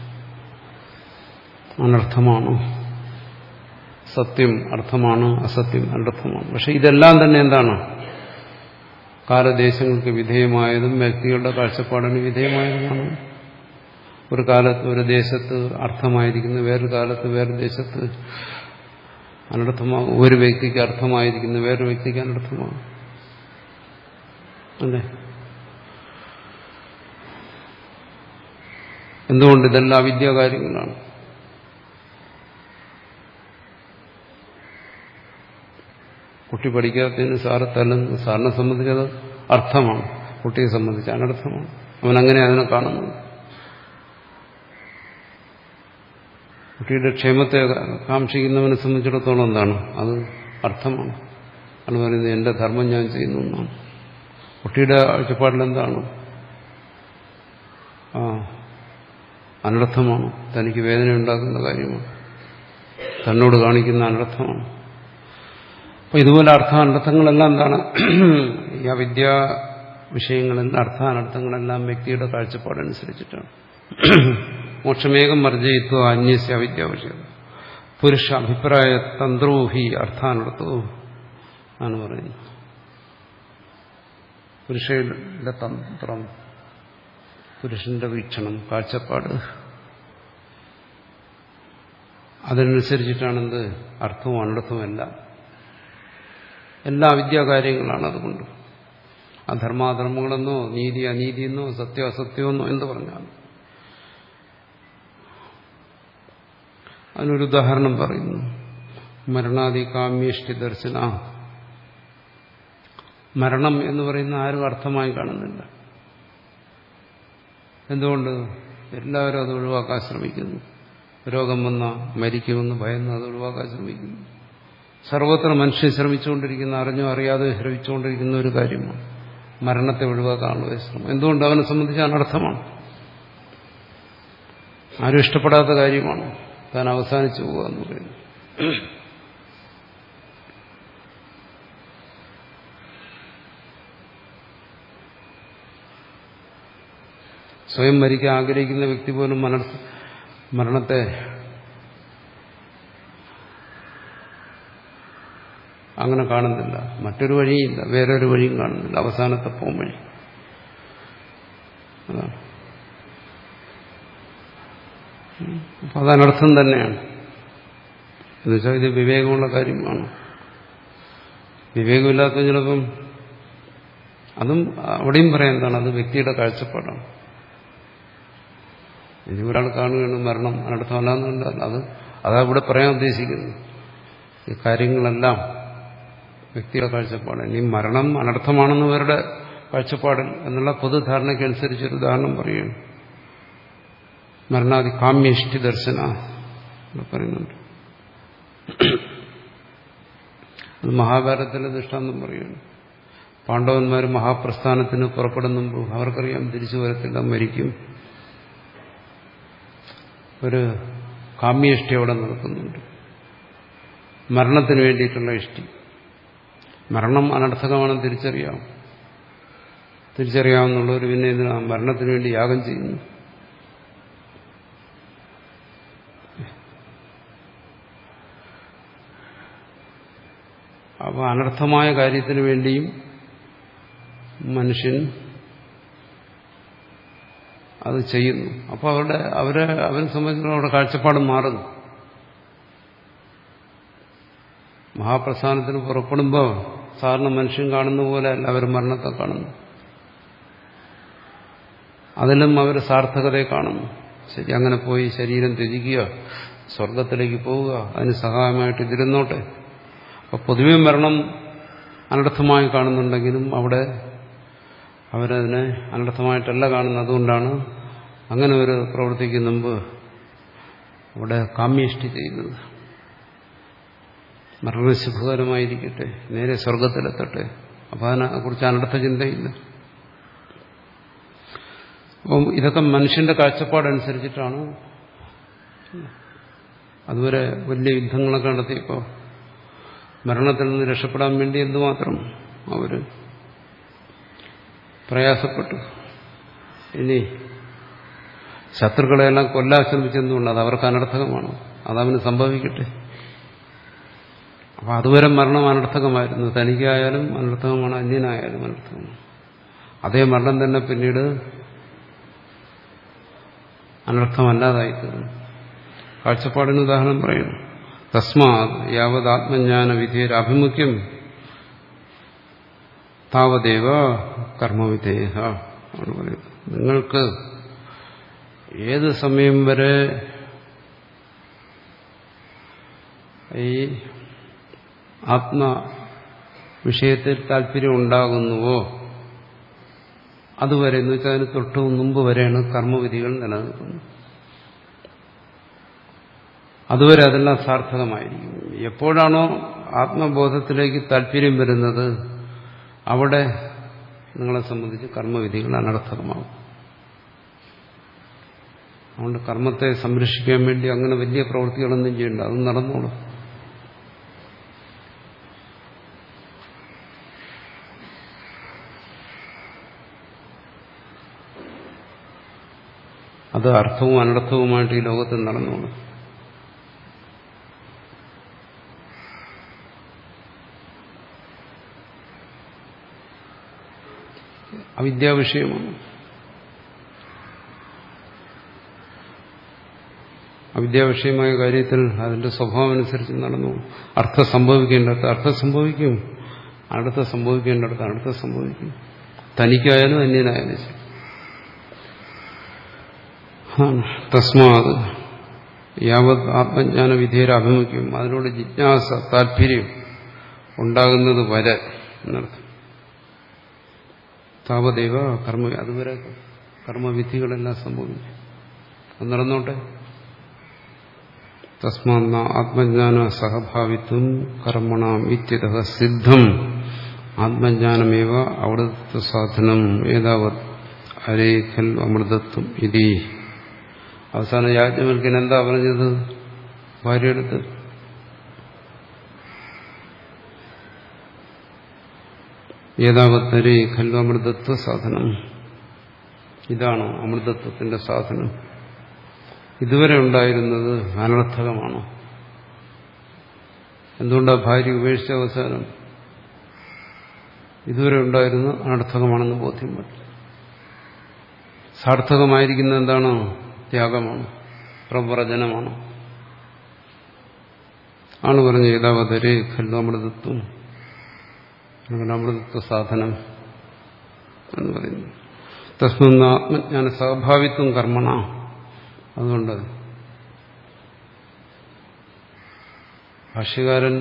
അനർത്ഥമാണ്, സത്യം അർത്ഥമാണ്, അസത്യം അനർത്ഥമാണ്. പക്ഷെ ഇതെല്ലാം തന്നെ എന്താണ്? കാലദേശങ്ങൾക്ക് വിധേയമായതും വ്യക്തികളുടെ കാഴ്ചപ്പാടിന് വിധേയമായതുമാണ്. ഒരു കാലത്ത് ഒരു ദേശത്ത് അർത്ഥമായിരിക്കുന്നു, വേറൊരു കാലത്ത് വേറൊരു ദേശത്ത് അനർത്ഥമാകും. ഒരു വ്യക്തിക്ക് അർത്ഥമായിരിക്കുന്നു, വേറൊരു വ്യക്തിക്ക് അനർത്ഥമാകും. അല്ലേ? എന്തുകൊണ്ട്? ഇതെല്ലാം അവിദ്യാകാര്യങ്ങളാണ്. കുട്ടി പഠിക്കാത്തതിന് സാറ് തല്ലുന്നു. സാറിനെ സംബന്ധിച്ചത് അർത്ഥമാണ്, കുട്ടിയെ സംബന്ധിച്ച് അനർത്ഥമാണ്. അവനങ്ങനെ അതിനെ കാണുന്നു. കുട്ടിയുടെ ക്ഷേമത്തെ കാക്ഷിക്കുന്നവനെ സംബന്ധിച്ചിടത്തോളം എന്താണ്? അത് അർത്ഥമാണ്. അത് പറയുന്നത് എന്റെ ധർമ്മം ഞാൻ ചെയ്യുന്നു എന്നാണ്. കുട്ടിയുടെ കാഴ്ചപ്പാടിൽ എന്താണ്? ആ അനർത്ഥമാണ്, തനിക്ക് വേദന ഉണ്ടാക്കുന്ന കാര്യമാണ്, തന്നോട് കാണിക്കുന്ന അനർത്ഥമാണ്. അപ്പൊ ഇതുപോലെ അർത്ഥാനർത്ഥങ്ങളെല്ലാം എന്താണ്? ഈ അവിദ്യാ വിഷയങ്ങളിൽ അർത്ഥാനർത്ഥങ്ങളെല്ലാം വ്യക്തിയുടെ കാഴ്ചപ്പാടനുസരിച്ചിട്ടാണ്. മോക്ഷമേകം വർജയിത്വ അന്യസ്യ അവിദ്യാ വിഷയം പുരുഷ അഭിപ്രായ തന്ത്രോഹി അർത്ഥാനർത്ഥവും ആണ് പറയുന്നത്. പുരുഷന്റെ തന്ത്രം, പുരുഷന്റെ വീക്ഷണം, കാഴ്ചപ്പാട്, അതിനനുസരിച്ചിട്ടാണെന്ത് അർത്ഥവും അനർത്ഥവും എല്ലാം എല്ലാ അവിദ്യാകാര്യങ്ങളാണ്. അതുകൊണ്ട് അധർമാധർമ്മങ്ങളെന്നോ നീതി അനീതിയെന്നോ സത്യം അസത്യമെന്നോ എന്ത് പറഞ്ഞാലും അതിനൊരു ഉദാഹരണം പറയുന്നു. മരണാദി കാമ്യേഷ്ടി ദർശന. മരണം എന്ന് പറയുന്ന ആരും അർത്ഥമായി കാണുന്നില്ല. എന്തുകൊണ്ട്? എല്ലാവരും അത് ഒഴിവാക്കാൻ ശ്രമിക്കുന്നു. രോഗം വന്ന മരിക്കുമെന്ന് ഭയന്ന് അത് ഒഴിവാക്കാൻ ശ്രമിക്കുന്നു. സർവത്ര മനുഷ്യൻ ശ്രമിച്ചുകൊണ്ടിരിക്കുന്ന, അറിഞ്ഞോ അറിയാതെ ശ്രമിച്ചുകൊണ്ടിരിക്കുന്ന ഒരു കാര്യമാണ് മരണത്തെ ഒഴിവാക്കാനുള്ള ശ്രമം. എന്തുകൊണ്ട്? അവനെ സംബന്ധിച്ച് അനർത്ഥമാണ്, ആരും ഇഷ്ടപ്പെടാത്ത കാര്യമാണ്. താൻ അവസാനിച്ചു പോകുക എന്ന് പറയുന്നു. സ്വയം മരിക്കാൻ ആഗ്രഹിക്കുന്ന വ്യക്തി പോലും മരണത്തെ അങ്ങനെ കാണുന്നില്ല. മറ്റൊരു വഴിയില്ല, വേറൊരു വഴിയും കാണുന്നില്ല, അവസാനത്തെ പോം വഴി അതാണ്. അപ്പൊ അതനർത്ഥം തന്നെയാണ്. എന്നുവെച്ചാൽ ഇത് വിവേകമുള്ള കാര്യമാണ്. വിവേകമില്ലാത്ത ചിലപ്പം അതും അവിടെയും പറയാൻ എന്താണ്? അത് വ്യക്തിയുടെ കാഴ്ചപ്പാടാണ്. ഇനി ഒരാൾ കാണുകയാണ് മരണം അനർത്ഥമല്ലാന്നുണ്ട്, അത് അതാ ഇവിടെ പറയാൻ ഉദ്ദേശിക്കുന്നത്. ഈ കാര്യങ്ങളെല്ലാം വ്യക്തിയുടെ കാഴ്ചപ്പാടാണ്. ഇനി മരണം അനർത്ഥമാണെന്ന് അവരുടെ കാഴ്ചപ്പാടിൽ എന്നുള്ള പൊതുധാരണയ്ക്കനുസരിച്ചൊരു ഉദാഹരണം പറയുകയാണ്. മരണാദി കാമ്യേഷ്ടി ദർശന പറയുന്നുണ്ട്. അത് മഹാഭാരതത്തിലെ ദൃഷ്ടാന്തം പറയുകയാണ്. പാണ്ഡവന്മാർ മഹാപ്രസ്ഥാനത്തിന് പുറപ്പെടുന്നുമ്പോൾ അവർക്കറിയാം തിരിച്ചു വരത്തില്ല, മരിക്കും. ഒരു കാമ്യേഷ്ടി അവിടെ നടക്കുന്നുണ്ട്, മരണത്തിന് വേണ്ടിയിട്ടുള്ള ഇഷ്ടി. മരണം അനർത്ഥകമാണെന്ന് തിരിച്ചറിയാം തിരിച്ചറിയാവുന്നുള്ളവർ പിന്നെ എന്തിനാ മരണത്തിന് വേണ്ടി യാഗം ചെയ്യുന്നു? അപ്പോൾ അനർത്ഥമായ കാര്യത്തിന് വേണ്ടിയും മനുഷ്യൻ അത് ചെയ്യുന്നു. അപ്പോൾ അവരുടെ അവരെ അവരെ സംബന്ധിച്ചിടത്തോളം അവരുടെ കാഴ്ചപ്പാട് മാറുന്നു. മഹാപ്രസ്ഥാനത്തിന് പുറപ്പെടുമ്പോൾ സാധാരണ മനുഷ്യൻ കാണുന്ന പോലെ അല്ല അവർ മരണത്തെ കാണുന്നു. അതിലും അവർ സാർത്ഥകതയെ കാണുന്നു. ശരി, അങ്ങനെ പോയി ശരീരം ത്യജിക്കുക, സ്വർഗത്തിലേക്ക് പോവുക, അതിന് സഹായമായിട്ട് ഇതിരുന്നോട്ടെ. അപ്പോൾ പൊതുവെ മരണം അനർത്ഥമായി കാണുന്നുണ്ടെങ്കിലും അവിടെ അവരതിനെ അനർത്ഥമായിട്ടല്ല കാണുന്നത്. അതുകൊണ്ടാണ് അങ്ങനെ ഒരു പ്രവൃത്തിക്ക് മുമ്പ് അവിടെ കാമ്യേഷ്ടി ചെയ്യുന്നത്. മരണം സുഖകരമായിരിക്കട്ടെ, നേരെ സ്വർഗത്തിലെത്തട്ടെ. അപ്പം അതിനെക്കുറിച്ച് അനർത്ഥ ചിന്തയില്ല. അപ്പം ഇതൊക്കെ മനുഷ്യന്റെ കാഴ്ചപ്പാടനുസരിച്ചിട്ടാണ്. അതുവരെ വലിയ യുദ്ധങ്ങളൊക്കെ നടത്തിയപ്പോൾ മരണത്തിൽ നിന്ന് രക്ഷപ്പെടാൻ വേണ്ടി എന്തുമാത്രം അവര് പ്രയാസപ്പെട്ടു. ഇനി ശത്രുക്കളെല്ലാം കൊല്ലാൻ ശ്രമിച്ചെന്നുകൊണ്ട് അത് അവർക്ക് അനർത്ഥകമാണ്. അതവന് സംഭവിക്കട്ടെ. അപ്പൊ അതുവരെ മരണം അനർത്ഥകമായിരുന്നു. തനിക്കായാലും അനർത്ഥകമാണ്, അന്യനായാലും അനർത്ഥകമാണ്. അതേ മരണം തന്നെ പിന്നീട് അനർത്ഥമല്ലാതായിത്തീർന്നു. കാഴ്ചപ്പാടിന് ഉദാഹരണം പറയുന്നു. തസ്മാ യാവത് ആത്മജ്ഞാന വിധേയരാഭിമുഖ്യം താവദേവ കർമ്മവിധേയ ആണ് പറയുന്നത്. നിങ്ങൾക്ക് ഏത് സമയം വരെ ഈ ആത്മ വിഷയത്തിൽ താല്പര്യം ഉണ്ടാകുന്നുവോ അതുവരെ, എന്ന് വെച്ചാൽ അതിന് തൊട്ട് മുമ്പ് വരെയാണ് കർമ്മവിധികൾ നിലനിൽക്കുന്നത്. അതുവരെ അതെല്ലാം സാർത്ഥകമായിരിക്കും. എപ്പോഴാണോ ആത്മബോധത്തിലേക്ക് താല്പര്യം വരുന്നത് അവിടെ നിങ്ങളെ സംബന്ധിച്ച് കർമ്മവിധികൾ അനർത്ഥകമാകും. അതുകൊണ്ട് കർമ്മത്തെ സംരക്ഷിക്കാൻ വേണ്ടി അങ്ങനെ വലിയ പ്രവൃത്തികളൊന്നും ചെയ്യണ്ട, അത് നടന്നോളും. അത് അർത്ഥവും അനർത്ഥവുമായിട്ട് ഈ ലോകത്തിൽ നടന്നോളും. അവിദ്യാവിഷയമാണ്. അവിദ്യാവിഷയമായ കാര്യത്തിൽ അതിന്റെ സ്വഭാവം അനുസരിച്ച് നടന്നു. അർത്ഥം സംഭവിക്കേണ്ടടുത്ത് അർത്ഥം സംഭവിക്കും, അടുത്ത സംഭവിക്കേണ്ടടുത്ത് അടുത്ത സംഭവിക്കും. തനിക്കായാലും അന്യനായാലും ശരി. തസ്മാത് യാവത് ആത്മജ്ഞാന വിധേയര അഭിമുഖ്യം, അതിനോട് ജിജ്ഞാസ താല്പര്യം ഉണ്ടാകുന്നത് വരെ എന്നർത്ഥം. താവദേവ കർമ്മ, അതുവരെ കർമ്മവിധികളെല്ലാം സംഭവിക്കും. അത് നടന്നോട്ടെ. തസ്മാ ആത്മജ്ഞാന സഹഭാവിത്വം കർമ്മണാം ഇത്യതഃ സിദ്ധം ആത്മജ്ഞാനമേവ അമൃതത്വ സാധനം ഏതാവത് അരേഖൽ അമൃതത്വം ഇതി. അവസാന യാജ്ഞവൽക്കൻ എന്താ പറഞ്ഞത്? ഭാര്യയെടുത്ത് ഏതാവത്തരേ ഖല്ലു അമൃതത്വ സാധനം, ഇതാണോ അമൃതത്വത്തിന്റെ സാധനം? ഇതുവരെ ഉണ്ടായിരുന്നത് അനർത്ഥകമാണോ? എന്തുകൊണ്ടാണ് ഭാര്യ ഉപേക്ഷിച്ച അവസാനം? ഇതുവരെ ഉണ്ടായിരുന്ന അനർത്ഥകമാണെന്ന് ബോധ്യം പറ്റും. സാർത്ഥകമായിരിക്കുന്ന എന്താണ്? ത്യാഗമാണ്, പ്രവ്രജനമാണ്. ആണ് പറഞ്ഞ ഏതാവതരേ ഖല്ലു അമൃതത്വം, അമൃതത്വ സാധനം എന്ന് പറയുന്നു. തസ്മന്ന ആത്മജ്ഞാന സ്വാഭാവിത്വം കർമ്മണ. അതുകൊണ്ട് ഭാഷ്യകാരൻ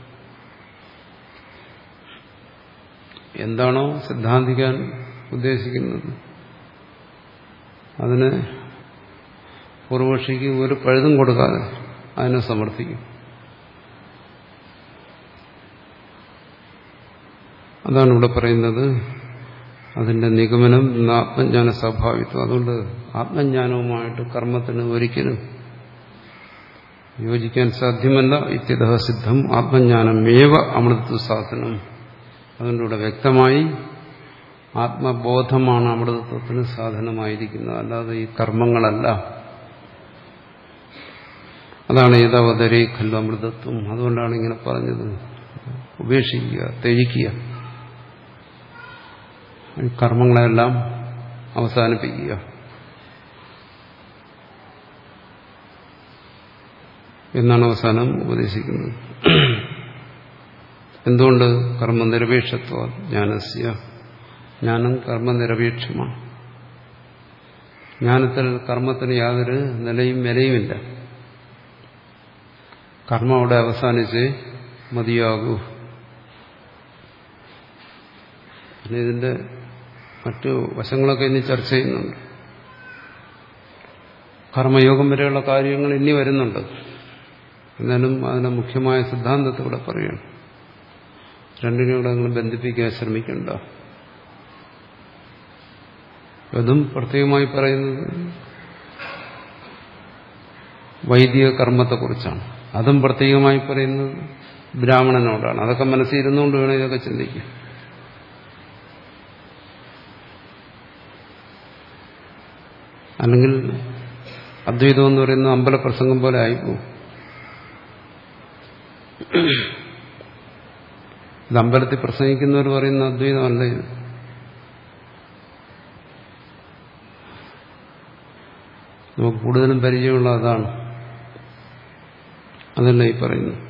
എന്താണോ സിദ്ധാന്തിക്കാൻ ഉദ്ദേശിക്കുന്നത് അതിന് പൂർവപക്ഷിക്ക് ഒരു പഴുതും കൊടുക്കാതെ അതിനെ സമർത്ഥിക്കും. അതാണ് ഇവിടെ പറയുന്നത്. അതിന്റെ നിഗമനം ആത്മജ്ഞാന സ്വാഭാവിത്വം. അതുകൊണ്ട് ആത്മജ്ഞാനവുമായിട്ട് കർമ്മത്തിന് ഒരിക്കലും യോജിക്കാൻ സാധ്യമല്ല. ഇത്യതഃ സിദ്ധം ആത്മജ്ഞാനമേവ അമൃതത്വ സാധനം. അതുകൊണ്ട് ഇവിടെ വ്യക്തമായി ആത്മബോധമാണ് അമൃതത്വത്തിന് സാധനമായിരിക്കുന്നത്, അല്ലാതെ ഈ കർമ്മങ്ങളല്ല. അതാണ് ഏതാവതരേ ഖല്ലു അമൃതത്വം. അതുകൊണ്ടാണ് ഇങ്ങനെ പറഞ്ഞത്, ഉപേക്ഷിക്കുക, ത്യജിക്കുക, കർമ്മങ്ങളെല്ലാം അവസാനിപ്പിക്കുക എന്നാണ് അവസാനം ഉപദേശിക്കുന്നത്. എന്തുകൊണ്ട്? കർമ്മനിരപേക്ഷത്വ ജ്ഞാനസ്യ. ജ്ഞാനം കർമ്മനിരപേക്ഷമാണ്. ജ്ഞാനത്തിൽ കർമ്മത്തിന് യാതൊരു നിലയും വിലയുമില്ല. കർമ്മം അവിടെ അവസാനിച്ച് മതിയാകൂ. പിന്നെ ഇതിന്റെ മറ്റു വശങ്ങളൊക്കെ ഇനി ചർച്ച ചെയ്യുന്നുണ്ട്. കർമ്മയോഗം വരെയുള്ള കാര്യങ്ങൾ ഇനി വരുന്നുണ്ട്. എന്നാലും അതിന്റെ മുഖ്യമായ സിദ്ധാന്തത്തെ ഇവിടെ പറയുകയാണ്. രണ്ടിനെയും കൂടെ നിങ്ങൾ ബന്ധിപ്പിക്കാൻ ശ്രമിക്കണ്ട. അതും പ്രത്യേകമായി പറയുന്നത് വൈദിക കർമ്മത്തെക്കുറിച്ചാണ്. അതും പ്രത്യേകമായി പറയുന്നത് ബ്രാഹ്മണനോടാണ്. അതൊക്കെ മനസ്സിരുന്നുകൊണ്ട് വേണം ഇതൊക്കെ ചിന്തിക്കും. അല്ലെങ്കിൽ അദ്വൈതം എന്ന് പറയുന്ന അമ്പലപ്രസംഗം പോലെ ആയിപ്പോവും. ഇത് അമ്പലത്തിൽ പ്രസംഗിക്കുന്നവർ പറയുന്ന അദ്വൈതമല്ല ഇത്. നമുക്ക് കൂടുതലും പരിചയമുള്ള അതാണ്. അതല്ല ഈ പറയുന്നത്.